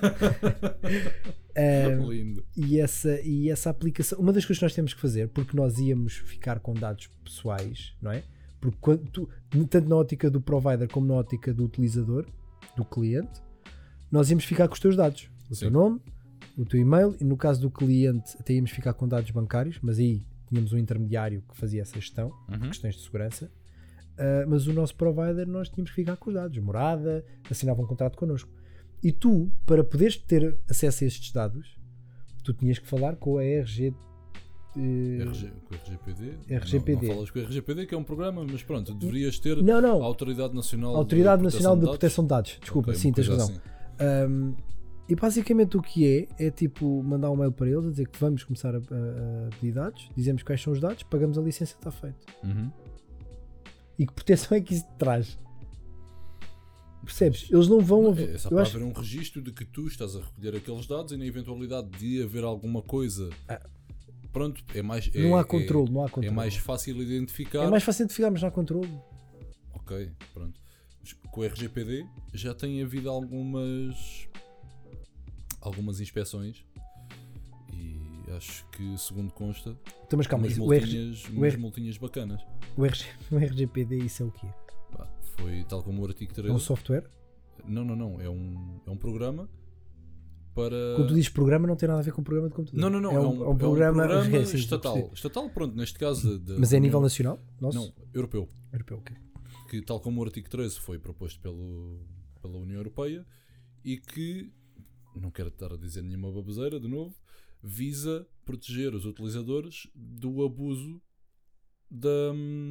Um, Lindo. e, essa, e essa aplicação, uma das coisas que nós temos que fazer, porque nós íamos ficar com dados pessoais, não é? Porque quando tu, tanto na ótica do provider como na ótica do utilizador, do cliente, nós íamos ficar com os teus dados, o Sim. teu nome, o teu e-mail, e no caso do cliente até íamos ficar com dados bancários, mas aí tínhamos um intermediário que fazia essa gestão, Uhum. questões de segurança. Uh, mas o nosso provider nós tínhamos que ficar com os dados, morada, assinava um contrato connosco. E tu, para poderes ter acesso a estes dados, tu tinhas que falar com a R G. eh, R G, com o R G P D. R G P D. Não, não falas com o R G P D, que é um programa, mas pronto, deverias ter Não, a não, Autoridade Nacional Autoridade de Nacional de Proteção Proteção de Dados. Desculpa, Ok, sim, uma tens coisa razão. assim. Um, e basicamente o que é, é tipo mandar um mail para eles a dizer que vamos começar a, a, a pedir dados, dizemos quais são os dados, pagamos a licença, está feito. Uhum. E que proteção é que isso te traz? Percebes? Eles não vão. Não, é só eu para acho, haver um registro de que tu estás a recolher aqueles dados e na eventualidade de haver alguma coisa. Ah. Pronto, é mais. É, não há é- controle, não há É, controle. mais fácil identificar. É mais fácil identificar, mas não há controle. Ok, pronto. Mas com o R G P D já tem havido algumas. algumas inspeções. E acho que, segundo consta, Então, mas calma, umas, isso, o, R G, multinhas, o umas R- multinhas bacanas. o, R G, o R G P D, isso é o quê? Pá, foi tal como o artigo É treze. um software? Não, não, não. É um, é um programa para... Quando tu dizes programa, não tem nada a ver com programa de computador. Não, não, não. É um, é um programa, é um programa é, sim, estatal. Estatal, pronto, neste caso... De, Mas é a nível nacional? Nosso? Não, europeu. Europeu, ok. Que, tal como o artigo treze foi proposto pelo, pela União Europeia e que, não quero estar a dizer nenhuma baboseira, de novo, visa proteger os utilizadores do abuso da,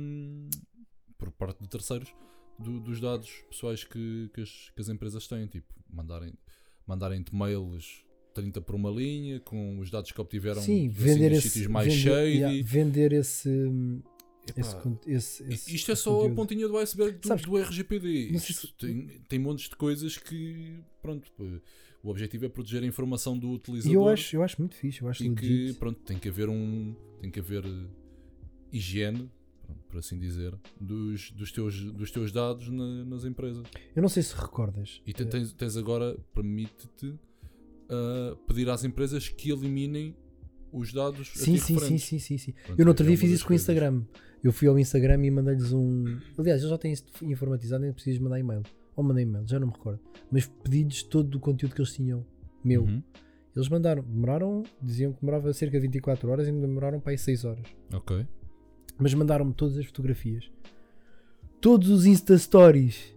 por parte de terceiros do, dos dados pessoais que, que, as, que as empresas têm, tipo, mandarem, mandarem-te mails trinta por uma linha com os dados que obtiveram. Sim, assim, vender nos esse, sítios mais vender, shady. yeah, vender esse, esse, Epá, esse, esse isto é esse só conteúdo. a pontinha do iceberg do, Sabes, do R G P D. não sei Isto se- tem, tem montes de coisas que, pronto, o objetivo é proteger a informação do E utilizador. eu acho, eu acho muito fixe, eu acho E que, legit. pronto, tem que haver um, tem que haver eh, higiene, pronto, por assim dizer, dos, dos, teus, dos teus dados na- nas empresas. Eu não sei se recordas. E te- eh, tens, tens agora, permite-te ah, pedir às empresas que eliminem os dados a Sim, ti sim, sim, referentes. sim, sim, sim. Pronto, Eu no outro é dia uma fiz das isso com o coisas. Instagram. Eu fui ao Instagram e mandei-lhes um. Aliás, eu já tenho isso informatizado, nem precisas mandar e-mail. Ou mandei e-mail, já não me recordo. Mas pedi-lhes todo o conteúdo que eles tinham, meu. Uhum. Eles mandaram, demoraram, diziam que demorava cerca de vinte e quatro horas e ainda demoraram para aí seis horas. Ok. Mas mandaram-me todas as fotografias, todos os Insta Stories,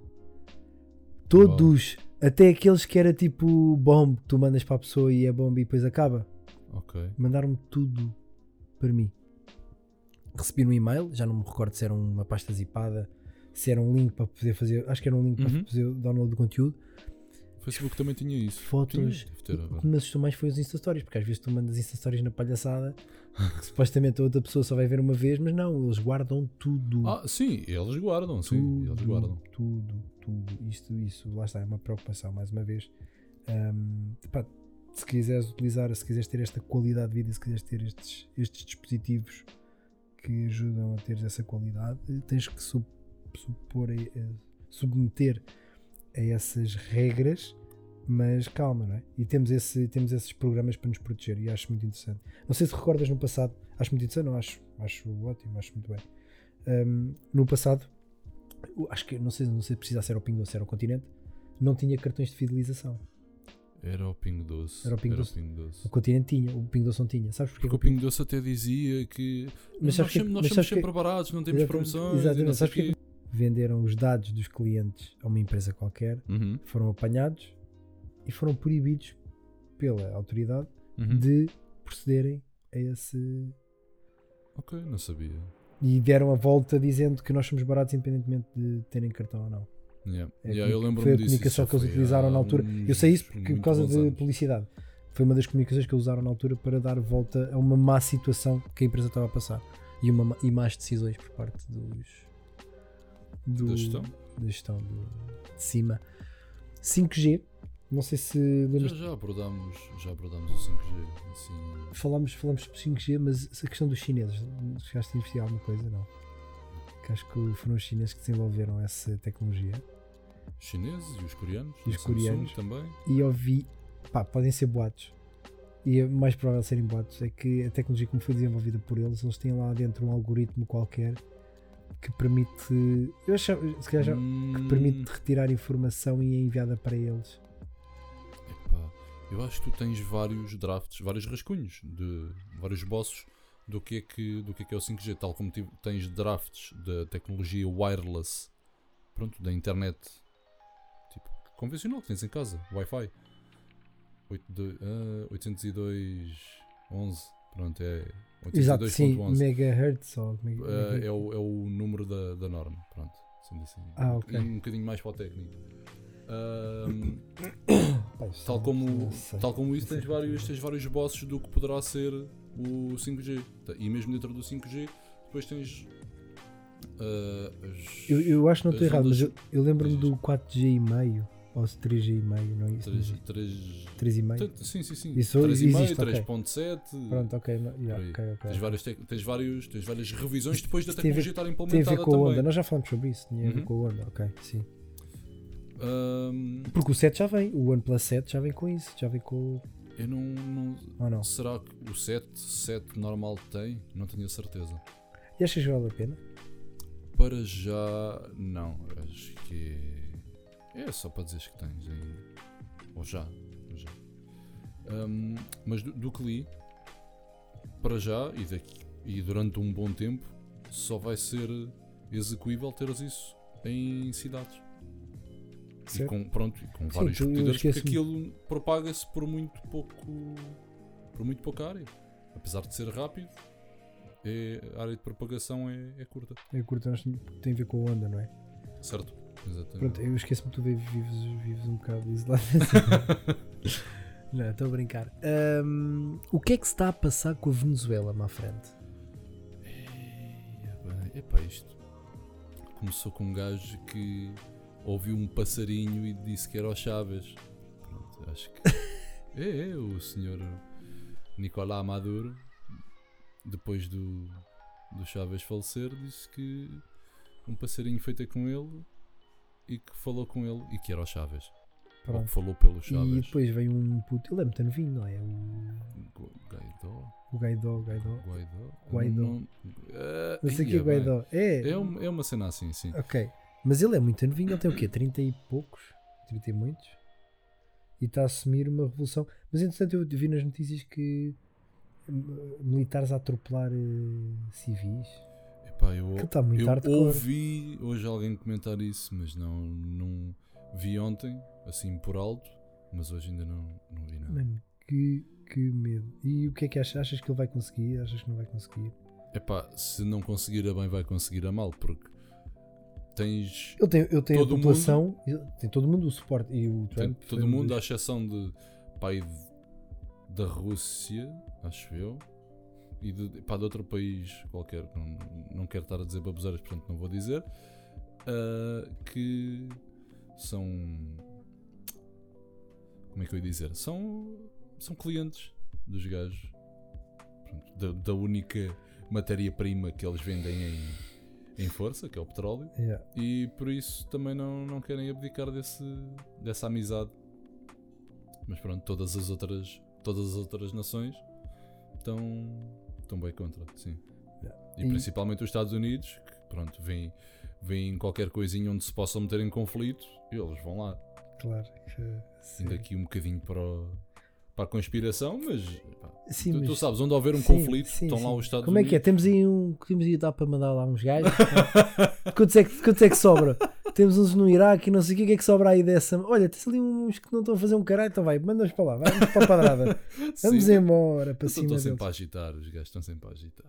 todos, até aqueles que era tipo bomb, que tu mandas para a pessoa e é bomb e depois acaba. Ok. Mandaram-me tudo para mim. Recebi um e-mail, já não me recordo se era uma pasta zipada, se era um link para poder fazer, acho que era um link Uhum. para fazer o download do conteúdo. O Facebook também tinha isso. Fotos. Tinha, deve ter O agora. que me assustou mais foi os Insta Stories, porque às vezes tu mandas Insta Stories na palhaçada que supostamente a outra pessoa só vai ver uma vez, mas não, eles guardam tudo. Ah, sim, eles guardam, sim, tudo, eles guardam. tudo, tudo. Isto, isso, lá está, é uma preocupação, mais uma vez. Ahm, pá, se quiseres utilizar, se quiseres ter esta qualidade de vida, se quiseres ter estes, estes dispositivos que ajudam a ter essa qualidade, tens que sub, supor, a, a, submeter a essas regras, mas calma, não é? E temos, esse, temos esses programas para nos proteger e acho muito interessante. Não sei se recordas no passado, acho muito interessante, não, acho, acho ótimo, acho muito bem. Um, no passado, acho que, não sei, não sei se precisa ser ao Pingo Doce, era ao Continente, não tinha cartões de fidelização. Era o Pingo Doce. Era o Pingo Doce. Pingo Doce. O Continente tinha, o Pingo Doce não tinha. Sabes porquê? Porque o Pingo Doce até dizia que Mas nós, sabes que- sempre, nós mas somos sabes que- sempre baratos, não temos Exatamente, promoções. e exatamente. não sei Sabes que- quê. Venderam os dados dos clientes a uma empresa qualquer, Uhum, foram apanhados e foram proibidos pela autoridade uhum. de procederem a esse. Ok, não sabia. E deram a volta dizendo que nós somos baratos independentemente de terem cartão ou não. Yeah. É a Yeah, eu comuni- lembro-me foi a disso, comunicação isso que eles já foi utilizaram há na altura. uns Eu sei isso porque por muito causa bons de anos. publicidade. Foi uma das comunicações que eles usaram na altura para dar volta a uma má situação que a empresa estava a passar e, uma, má- e más decisões por parte dos do, Da gestão? da gestão do- de cima. cinco G, não sei se lembras, Já, já, abordámos, já abordámos o cinco G. Assim, falámos, falámos sobre cinco G, mas a questão dos chineses, chegaste a investigar alguma coisa? Não. Que acho que foram os chineses que desenvolveram essa tecnologia. os chineses e os coreanos. E os a Samsung coreanos. também. E ouvi, pá, podem ser boatos, e é mais provável serem boatos, é que a tecnologia como foi desenvolvida por eles, eles têm lá dentro um algoritmo qualquer que permite, eu achava, se calhar já, que Hum, permite retirar informação e é enviada para eles. epá, eu acho que tu tens vários drafts, vários rascunhos de vários bosses do que é que, do que é, que é o cinco G, tal como tive- tens drafts da tecnologia wireless, pronto, da internet tipo convencional que tens em casa, Wi-Fi oito dois, ah, oitocentos e dois ponto onze, pronto, é Exato, oitocentos e sim, dois ponto onze. megahertz ou mega, Ah, mega- é, o, é o número da, da norma, pronto, sendo assim. Ah, Um- ok. um bocadinho mais para o técnico. Ahm, Pá, isso tal não- como, não sei. tal como isso, Não sei. tens vários, tens vários bosses do que poderá ser o cinco G. E mesmo dentro do cinco G, depois tens. ah, as, Eu, eu acho que não estou as errado, mas ondas- eu, eu lembro-me Diz. do quatro G e meio ou três G e meio, não é isso? três, três, três e meio? tanto- sim, sim, sim. Isso três e meio, existe, ok. três ponto sete. Pronto, ok, não, yeah, por aí. ok, ok. Tens, várias tec- tens, vários, tens várias revisões depois da Isso tem a ver- tecnologia estar Tem a implementada ver com a onda, também. nós já falamos sobre isso, tinha a ver Uhum. com a onda, ok, sim. Ahm, Porque o sete já vem, o OnePlus sete já vem com isso, já vem com. eu não, não. Ou não? Será que o sete, sete normal tem? Não tenho a certeza. E achas que vale a pena? Para já, não. Acho que é, é só para dizeres que tens ainda. Ou já. ou já. Um, mas do, do que li, para já e, daqui, e durante um bom tempo, só vai ser execuível teres isso em cidades. E com, pronto, e com Sim, vários tu- eu repetidores, porque esqueço-me. aquilo propaga-se por muito pouco, por muito pouca área. Apesar de ser rápido, é, a área de propagação é, é curta. É curto, nós tem a ver com a onda, não é? Certo? Exatamente. Pronto, eu esqueço-me que tu vives, vives um bocado isolado. Não, estou a brincar. Ahm, o que é que se está a passar com a Venezuela, má frente? É pá, isto começou com um gajo que ouviu um passarinho e disse que era o Chávez. Pronto, acho que é, é o senhor Nicolás Maduro, depois do, do Chávez falecer, disse que um passarinho foi ter com ele e que falou com ele e que era o Chávez. Ou Pronto. que falou pelo E Chávez. depois vem um puto, ele é muito novinho, não é? O, Guaidó. o Gaidó, Gaidó. Guaidó. Guaidó. Não, ah, Não sei o que ia é bem. Guaidó. É, É, um- é uma cena assim, sim. ok. Mas ele é muito novinho, ele tem o quê? trinta e poucos? trinta e muitos? E está a assumir uma revolução. Mas entretanto eu vi nas notícias que hum, militares a atropelar eh, civis. Epá, eu, Aquilo está muito eu hardcore. ouvi hoje alguém comentar isso, mas não, não vi ontem, assim por alto, mas hoje ainda não, não vi nada. Mano, que, que medo. E o que é que achas? Achas que ele vai conseguir? Achas que não vai conseguir? Epá, se não conseguir a bem, vai conseguir a mal, porque tens Ele tem, ele tem a Todo população, ele- tem todo mundo o suporte. E o tem Trump. todo foi um mundo, à dos- exceção de pai de- da Rússia, acho eu, e de, pá, de outro país qualquer, não, não quero estar a dizer baboseiras, portanto não vou dizer, ah, que são, como é que eu ia dizer? São, são clientes dos gajos. Pronto, da, da única matéria-prima que eles vendem em, em força, que é o petróleo, Yeah. e por isso também não, não querem abdicar desse, dessa amizade. Mas pronto, todas as outras, todas as outras nações estão, estão bem contra, sim. Yeah. E, E- principalmente os Estados Unidos, que pronto, vêm, vêm qualquer coisinha onde se possam meter em conflito, e eles vão lá. Claro que sim. Indo aqui um bocadinho para, o- para a conspiração, mas pá, Sim, tu, mas- tu sabes, onde houver um sim, conflito, sim, estão lá sim. os Estados Como é Unidos. que é? Temos aí um. Temos aí dá para mandar lá uns gajos. quantos, é que, quantos é que sobra? Temos uns no Iraque e não sei o que, o que é que sobra aí dessa. Olha, tens ali uns que não estão a fazer um caralho, então vai, manda-os para lá, vamos para a padrada. Vamos Sim, embora para Estão cima estão deles. sempre a agitar, os gajos estão sempre a agitar.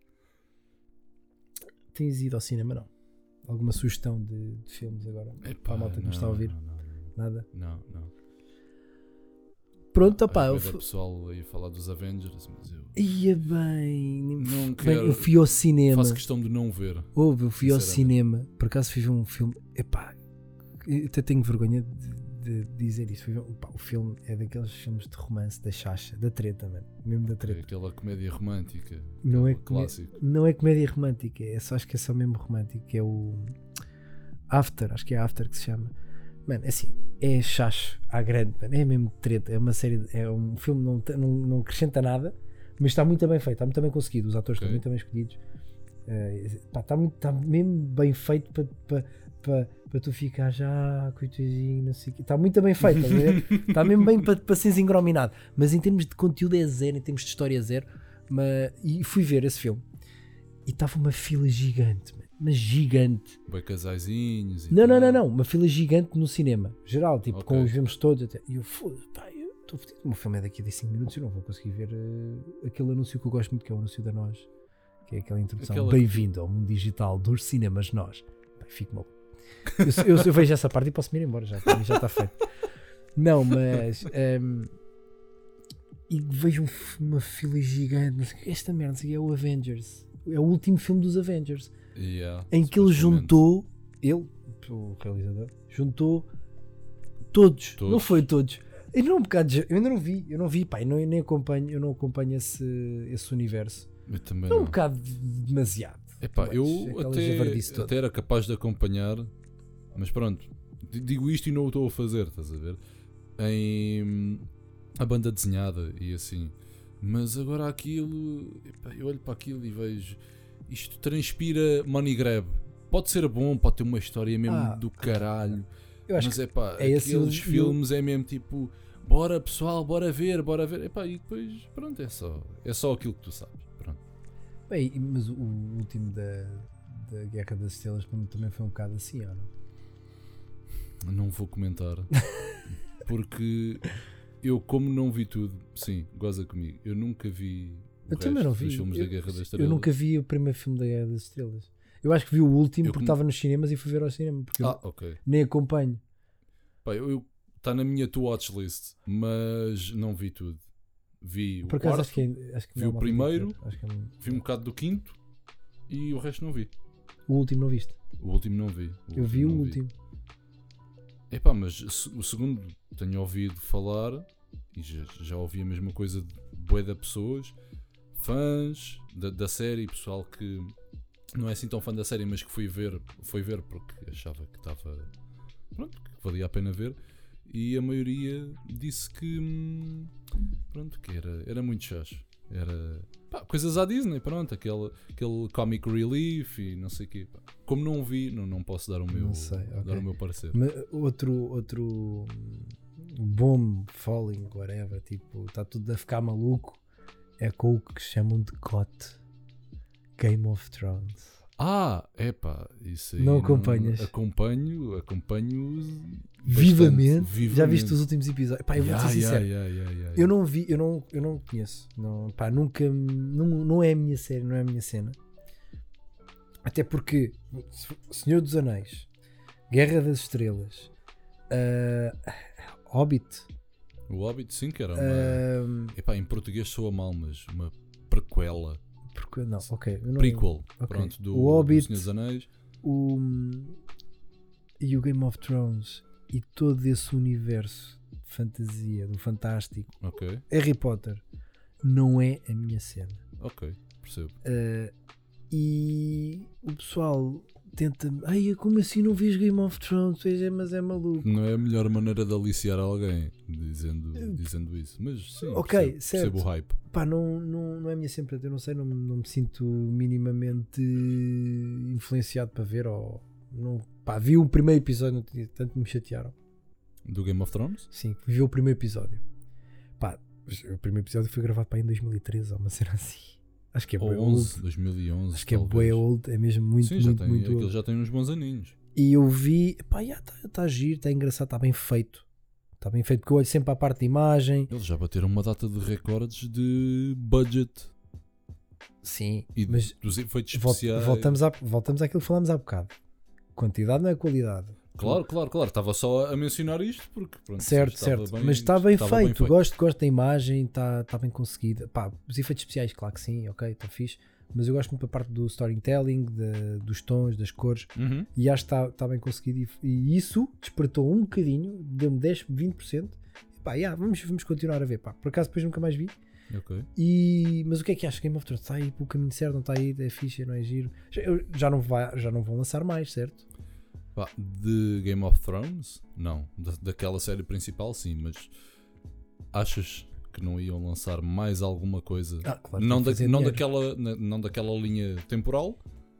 Tens ido ao cinema, não? Alguma sugestão de, de filmes agora? Epá, Para a malta que não, nos está a ouvir? Não, não, Nada? não, não. Pronto, Há opá, eu bué da fui. pessoal aí a falar dos Avengers, mas eu Ia bem. não Bem, quero. eu fui ao cinema. Faço questão de não ver. Houve, eu fui ao Sinceramente. cinema. Por acaso fui ver um filme. Epá, eu até tenho vergonha de, de dizer isso. Fui ver- pá, o filme é daqueles filmes de romance da chacha, da treta, mano. Mesmo da É treta. aquela comédia romântica. Não é, aquele comé- clássico. não é comédia romântica, é só acho que é só mesmo romântico. Que é o After, acho que é After que se chama. Mano, é assim, é chacho à grande, mano. É mesmo de treta. É uma série, de- é um filme que não, te- não, não acrescenta nada, mas está muito bem feito, está muito bem conseguido. Os atores Ok. estão muito bem escolhidos. Eh, pá, está, muito, está mesmo bem feito para pa, pa, pa tu ficar já, coitadinho, não sei o quê. Está muito bem feito, estás a ver? Está mesmo bem para pa seres engrominado. Mas em termos de conteúdo é zero, em termos de história é zero. Mas, e fui ver esse filme e estava uma fila gigante, mano, mas gigante. Bem casaizinhos e Não, não, tal. não, não, uma fila gigante no cinema, geral, tipo, Ok. com os filmes todos. Até. E eu, foda-se, pá, eu estou fodido. O meu filme é daqui a cinco minutos, eu não vou conseguir ver eh, aquele anúncio que eu gosto muito, que é o anúncio da Nós, que é aquela introdução. Aquela- Bem-vindo ao mundo digital dos cinemas Nós. Bem, fico mal. Eu, eu, eu vejo essa parte e posso me ir embora, já, para mim já está feito. Não, mas. ehm, e vejo um f- uma fila gigante, não sei o quê. Esta merda, não sei o quê, é o Avengers. É o último filme dos Avengers. Yeah, Em que ele supostamente. juntou, ele, o realizador, juntou todos, Todos. não foi todos. Eu, não, um bocado de- eu ainda não vi, eu não vi, pá, eu não, eu nem acompanho, eu não acompanho esse, esse universo. Eu também É um não. bocado demasiado. Epá, eu Aquela até, javardice toda. até era capaz de acompanhar, mas pronto, d- digo isto e não o estou a fazer, estás a ver? Em a banda desenhada e assim. Mas agora aquilo, epá, eu olho para aquilo e vejo, isto transpira money grab. Pode ser bom, pode ter uma história mesmo Ah, do caralho, Eu acho mas que é pá, é esse aqueles o- filmes é mesmo tipo bora pessoal, bora ver, bora ver. Epá, e depois, pronto, é só, é só aquilo que tu sabes. Pronto. Bem, mas o último da, da Guerra das Estrelas para mim também foi um bocado assim, ou não? Não vou comentar. Porque eu, como não vi tudo, sim, goza comigo. Eu nunca vi o Eu também não vi. dos filmes eu, da Guerra das Estrelas. eu nunca vi o primeiro filme da Guerra das Estrelas. Eu acho que vi o último Eu porque como- estava nos cinemas e fui ver ao cinema. Porque Ah, eu ok. nem acompanho. Pá, eu está na minha to watch list, mas não vi tudo. Vi o Por acaso quarto, acho que, é- acho que vi não é o uma primeiro, coisa que acho que é um- vi um bocado do quinto e o resto não vi. O último não viste? O último não vi. Eu vi o não último. Epá, mas se- o segundo tenho ouvido falar e já, já ouvi a mesma coisa de bué de pessoas, fãs da, da série, pessoal que não é assim tão fã da série, mas que foi ver, foi ver porque achava que estava, pronto, que valia a pena ver, e a maioria disse que hum, pronto, que era, era muito chacho. Era pá, coisas à Disney, pronto, aquele, aquele comic relief e não sei o quê. Pá. Como não vi, não, não posso dar o meu, Não sei, ok. dar o meu parecer. Mas outro, outro boom, falling, whatever, tipo, está tudo a ficar maluco. É com o que chamam de C O T. Game of Thrones. Ah, epá, isso aí Não acompanhas? Acompanho, acompanho Vivamente. bastante, vivamente. Já viste os últimos episódios? Pá, eu vou Yeah, ser sincero. yeah, yeah, yeah, yeah. Eu não vi, eu não, eu não conheço. Não, pá, nunca. Não, não é a minha série, não é a minha cena. Até porque Senhor dos Anéis, Guerra das Estrelas, uh, Hobbit. O Hobbit, sim, que era uma. uh, Epá, em português soa mal, mas uma prequela. porque, não, ok. eu não- Prequel, ok. pronto, do, O Hobbit, do Senhor dos Anéis. o, e o Game of Thrones e todo esse universo de fantasia, do fantástico. Ok, Harry Potter não é a minha cena. ok, percebo. Uh, e o pessoal tenta. Ai, como assim não vês Game of Thrones? Veja, mas é maluco. Não é a melhor maneira de aliciar alguém dizendo, dizendo isso, mas sim, Ok, percebo, certo. percebo o hype. Pá, não, não, não é a minha cena. Eu não sei, não, não me sinto minimamente influenciado para ver. Ou, não, pá, vi o primeiro episódio, não tinha- tanto me chatearam. Do Game of Thrones? Sim, vi o primeiro episódio. Pá, o primeiro episódio foi gravado para em dois mil e treze, ou uma cena assim. Acho que é Ou bué onze, old. dois mil e onze, Acho que é talvez. bué old, é mesmo muito, Sim, já muito, tem, muito aquele old. já tem uns bons aninhos. E eu vi, pá, está tá giro, está engraçado, está bem feito. Está bem feito, porque eu olho sempre para a parte de imagem. Eles já bateram uma data de recordes de budget Sim, e mas dos efeitos vol- especiais. voltamos, à, voltamos àquilo que falámos há bocado. Quantidade não é qualidade. Claro, claro, claro. Estava só a mencionar isto porque pronto, Certo, estava certo. bem- mas está bem, estava feito. Gosto, gosto da imagem, está tá bem conseguida. Pá, os efeitos especiais, claro que sim, ok, está fixe. Mas eu gosto muito da parte do storytelling, de- dos tons, das cores. Uhum. E acho que está tá bem conseguido. E, e isso despertou um bocadinho, deu-me dez, vinte por cento. E pá, yeah, vamos, vamos continuar a ver. Pá. Por acaso depois nunca mais vi. Ok. E, mas o que é que achas? Game of Thrones está aí pelo caminho certo, não está aí, é fixe, não é giro? Já, eu- já, não, vai, já não vão lançar mais, certo? Pá, de Game of Thrones? Não. Da, daquela série principal, sim, mas achas que não iam lançar mais alguma coisa? Ah, claro. não, tem que da, fazer não, dinheiro. daquela, na- não daquela linha temporal,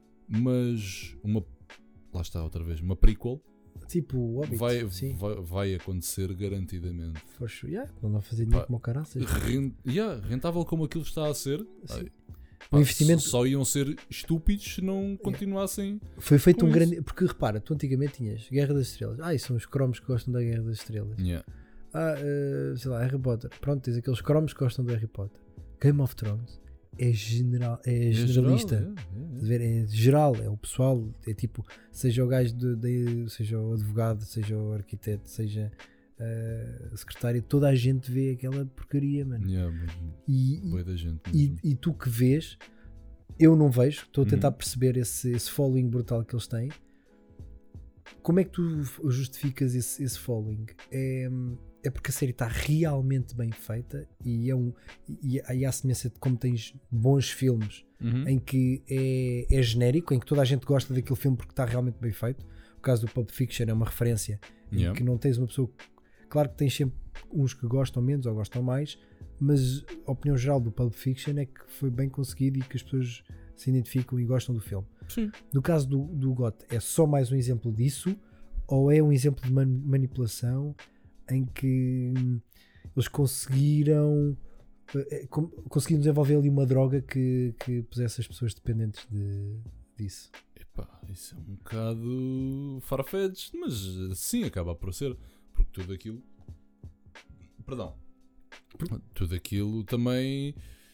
mas uma. Lá está outra vez, uma prequel Tipo o Hobbit, vai, sim. vai, vai acontecer garantidamente. For sure. Yeah, não vão fazer dinheiro Pá, como o caraças. Ren- yeah, rentável como aquilo está a ser. Sim. ai, O pá, investimento- só iam ser estúpidos se não continuassem. Foi feito com um isso. grande. Porque repara, tu antigamente tinhas Guerra das Estrelas. Ah, isso são os cromos que gostam da Guerra das Estrelas. Yeah. Ah, eh, sei lá, Harry Potter. Pronto, tens aqueles cromos que gostam do Harry Potter. Game of Thrones é, general, é É generalista. geral, yeah, yeah, Estás a ver? É geral, é o pessoal, é tipo, seja o gajo, de, de- seja o advogado, seja o arquiteto, seja eh, a secretária, toda a gente vê aquela porcaria, mano. yeah, mas E, bué da gente e, mesmo. e tu que vês, eu não vejo, estou a tentar Uhum. perceber esse, esse following brutal que eles têm. Como é que tu justificas esse, esse following? É, é porque a série está realmente bem feita e é um e, e há a semelhança de como tens bons filmes Uhum. em que é, é genérico, em que toda a gente gosta daquele filme porque está realmente bem feito. O caso do Pulp Fiction é uma referência em Yeah. que não tens uma pessoa. Claro que tens sempre uns que gostam menos ou gostam mais, mas a opinião geral do Pulp Fiction é que foi bem conseguido e que as pessoas se identificam e gostam do filme. Sim. No caso do, do G O T, é só mais um exemplo disso ou é um exemplo de man- manipulação em que eles conseguiram eh, com- conseguiram desenvolver ali uma droga que, que pusesse as pessoas dependentes de, disso. Epá, isso é um bocado farfetched, mas sim, acaba por ser. Porque tudo aquilo. Perdão. Tudo aquilo também.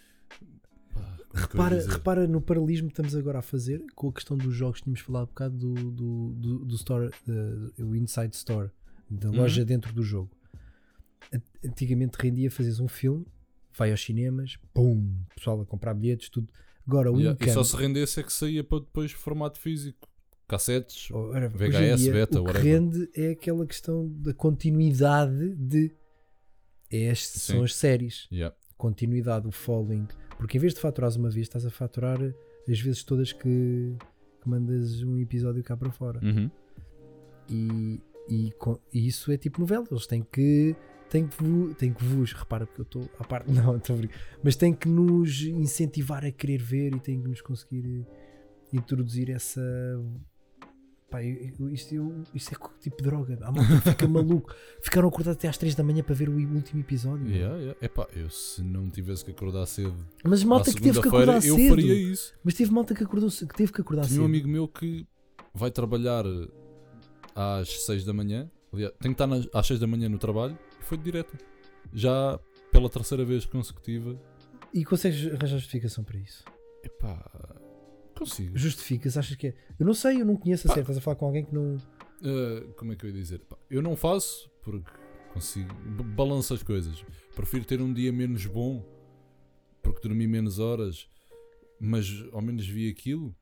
Pá, como é que eu ia Repara, dizer? repara no paralelismo que estamos agora a fazer com a questão dos jogos que tínhamos falado há bocado do, do, do, do store, uh, o Inside Store, da Uhum. loja dentro do jogo. An- Antigamente rendia fazeres um filme, vai aos cinemas, pum, pessoal a comprar bilhetes, tudo. Agora o Yeah, e Incam, só se rendesse é que saía para depois formato físico. Cassetes, ora, V hoje H em S, dia, beta, o que whatever. rende é aquela questão da continuidade de. Estas são Sim. as séries. Yeah. Continuidade, o following. Porque em vez de faturares uma vez, estás a faturar as vezes todas que, que mandas um episódio cá para fora. Uhum. E, e, co- e isso é tipo novela. Eles têm que. Têm que, vo- têm que vos. Repara, porque eu estou à parte. Não, estou a brincar. Mas têm que nos incentivar a querer ver e têm que nos conseguir introduzir essa. Pá, eu- eu- isto, eu- isto é tipo de droga. Há malta que fica maluco. Ficaram acordados até às três da manhã para ver o último episódio. Yeah, yeah. Epá, eu se não tivesse que acordar cedo Mas à malta que teve que segunda-feira, acordar eu cedo. faria isso. Mas teve malta que, acordou, que teve que acordar Tinha cedo. um amigo meu que vai trabalhar às seis da manhã. Aliás, tem que estar nas- às seis da manhã no trabalho e foi de direto. Já pela terceira vez consecutiva. E consegues arranjar justificação para isso? Epá, consigo. Justificas? Achas que é? Eu não sei, eu não conheço a Pá. sério. Estás a falar com alguém que não. Uh, como é que eu ia dizer? Pá, eu não faço porque consigo. b- Balanço as coisas. Prefiro ter um dia menos bom porque dormi menos horas, mas ao menos vi aquilo.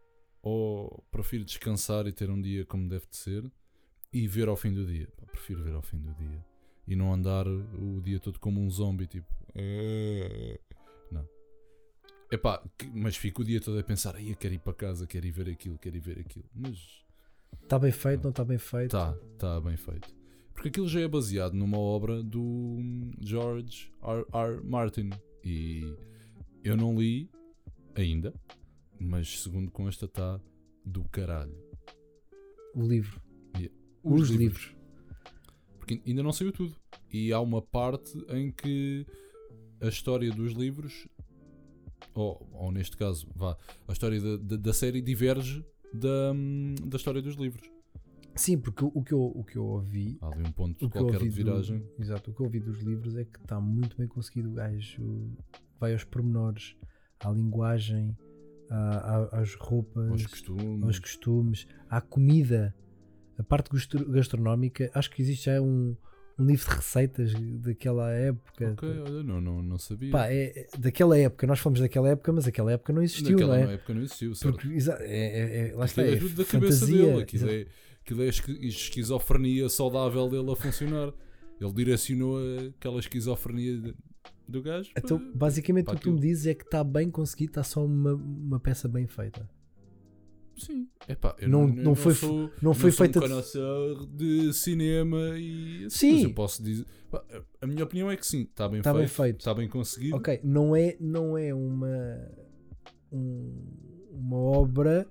Ou prefiro descansar e ter um dia como deve de ser e ver ao fim do dia. Pá, prefiro ver ao fim do dia e não andar o dia todo como um zombie, tipo. "Eh". Não. Epá, que- mas fico o dia todo a pensar, aí eu quero ir para casa, quero ir ver aquilo, quero ir ver aquilo. Mas Está bem feito, não está bem feito. Tá, tá bem feito. Porque aquilo já é baseado numa obra do George R. R. Martin. E eu não li ainda, mas segundo consta está do caralho. O livro. Os, Os livros. livros. Porque ainda não saiu tudo. E há uma parte em que a história dos livros, ou, ou neste caso, vá, a história da, da, da série diverge da, da história dos livros. Sim, porque o, o que, eu, o que eu ouvi. Há ali um ponto O que eu qualquer ouvi de viragem. Do, exato, o que eu ouvi dos livros é que está muito bem conseguido. O gajo vai aos pormenores, à linguagem, à, à, às roupas, Aos costumes. aos costumes, à comida, a parte gastro- gastronómica. Acho que existe já um, um livro de receitas daquela época. Ok, olha, não, não, não sabia. Pá, é, é daquela época, nós falamos daquela época, mas aquela época não existiu, Naquela não é? época não existiu, certo? Porque, exa- é, é, é, lá está, Aquilo é é tudo da cabeça fantasia. dele. Aquilo é, aquilo é a esqui- esquizofrenia saudável dele a funcionar. Ele direcionou aquela esquizofrenia de- do gajo. Então, para- basicamente, para o que tu me aquilo. dizes é que está bem conseguido, está só uma, uma peça bem feita. Sim, epá, eu Não- não, não eu foi- sou, não foi sou feita um de- conhecedor de cinema e assim, Sim. mas eu posso dizer. Pá, a minha opinião é que sim, está bem, Está feito, bem feito. está bem conseguido. Ok, não é, não é uma, um- uma obra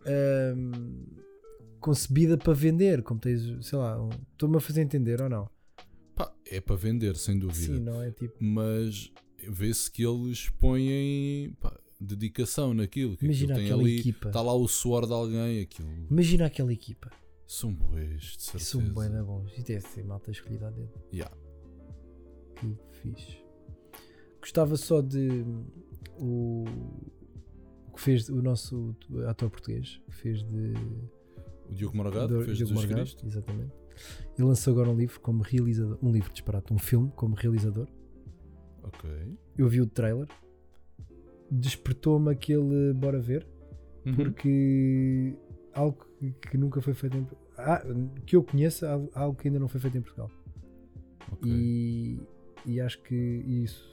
ahm, concebida para vender, como tens, sei lá, um- estou-me a fazer entender ou não? Pá, é para vender, sem dúvida. Sim, não é tipo. Mas vê-se que eles põem pá, dedicação naquilo. Que Imagina aquilo tem aquela ali, equipa. está lá o suor de alguém. Aquilo Imagina aquela equipa. são boés, de certeza. São bem da bons. E deve ser malta escolhida a dedo. Yeah. Que fixe. Gostava só de o, o que fez o nosso ator português, que fez de O Diogo Morgado do- fez Diogo Jesus Morgado, Cristo. exatamente. Ele lançou agora um livro como realizador, um livro disparate, um filme como realizador. Ok. Eu vi o trailer, despertou-me aquele bora ver, Uhum. porque algo que, que nunca foi feito em ah, que eu conheça, algo- algo que ainda não foi feito em Portugal. Ok. E, e acho que isso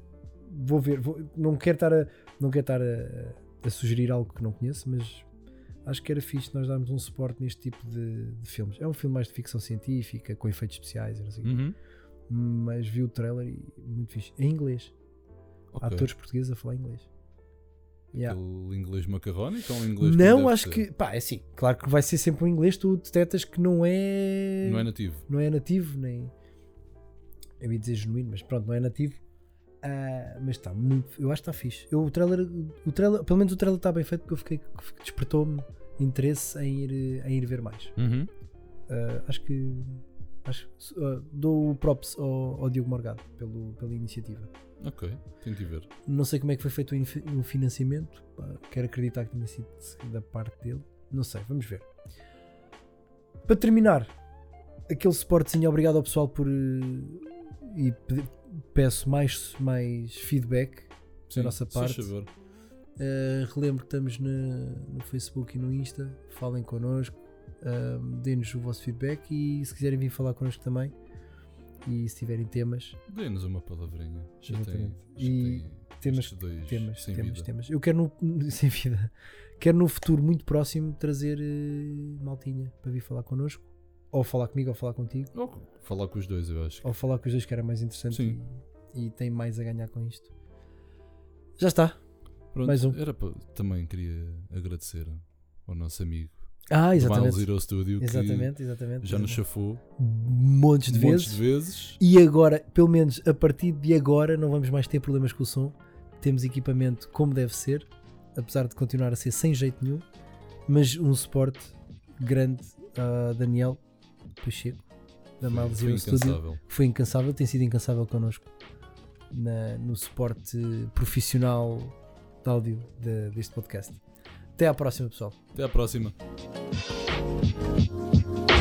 vou ver, vou- não quero estar a não quero estar a, a sugerir algo que não conheço, mas acho que era fixe nós darmos um suporte neste tipo de, de filmes. É um filme mais de ficção científica, com efeitos especiais, e não sei o quê. Uhum. Mas vi o trailer e muito fixe. Em inglês. Ok. Atores portugueses a falar inglês. Yeah. Aquele inglês macarrónico ou um inglês que Não, deve acho ser? que, pá, é assim, claro que vai ser sempre um inglês, tu detectas que não é Não é nativo. não é nativo, nem Eu ia dizer genuíno, mas pronto, não é nativo. Uh, mas está muito. Eu acho que está fixe. Eu, o, trailer, o trailer, pelo menos o trailer está bem feito porque eu fiquei. Despertou-me interesse em ir, em ir ver mais. Uhum. Uh, acho que. Acho, uh, dou props ao, ao Diogo Morgado pelo, pela iniciativa. Ok, tenho que ver. Não sei como é que foi feito o financiamento. Pá, quero acreditar que tenha sido da parte dele. Não sei, vamos ver. Para terminar, aquele suportezinho, obrigado ao pessoal por. E peço mais, mais feedback Sim, da nossa parte. Uh, relembro que estamos no, no Facebook e no Insta. Falem connosco, uh, deem-nos o vosso feedback e se quiserem vir falar connosco também. E se tiverem temas, dê-nos uma palavrinha. Já exatamente. tem, já e tem temas, dois temas, sem temas, vida. temas. Eu quero no, sem vida. Quero no futuro muito próximo trazer uh, maltinha para vir falar connosco. Ou falar comigo ou falar contigo. Ou falar com os dois, eu acho. Ou falar com os dois, que era mais interessante. Sim. E, e tem mais a ganhar com isto. Já está. Pronto, Mais um. Era pra, também queria agradecer ao nosso amigo Ah, do exatamente. Miles Zero Studio, Exatamente, que exatamente. já nos exatamente. chafou Montes de montes vezes. de vezes. E agora, pelo menos a partir de agora, não vamos mais ter problemas com o som. Temos equipamento como deve ser, apesar de continuar a ser sem jeito nenhum, mas um suporte grande a Daniel Pacheco da Foi, Miles foi Zero Studio. incansável. Foi incansável, tem sido incansável connosco na, no suporte profissional de áudio de, deste podcast. Até à próxima, pessoal. Até à próxima.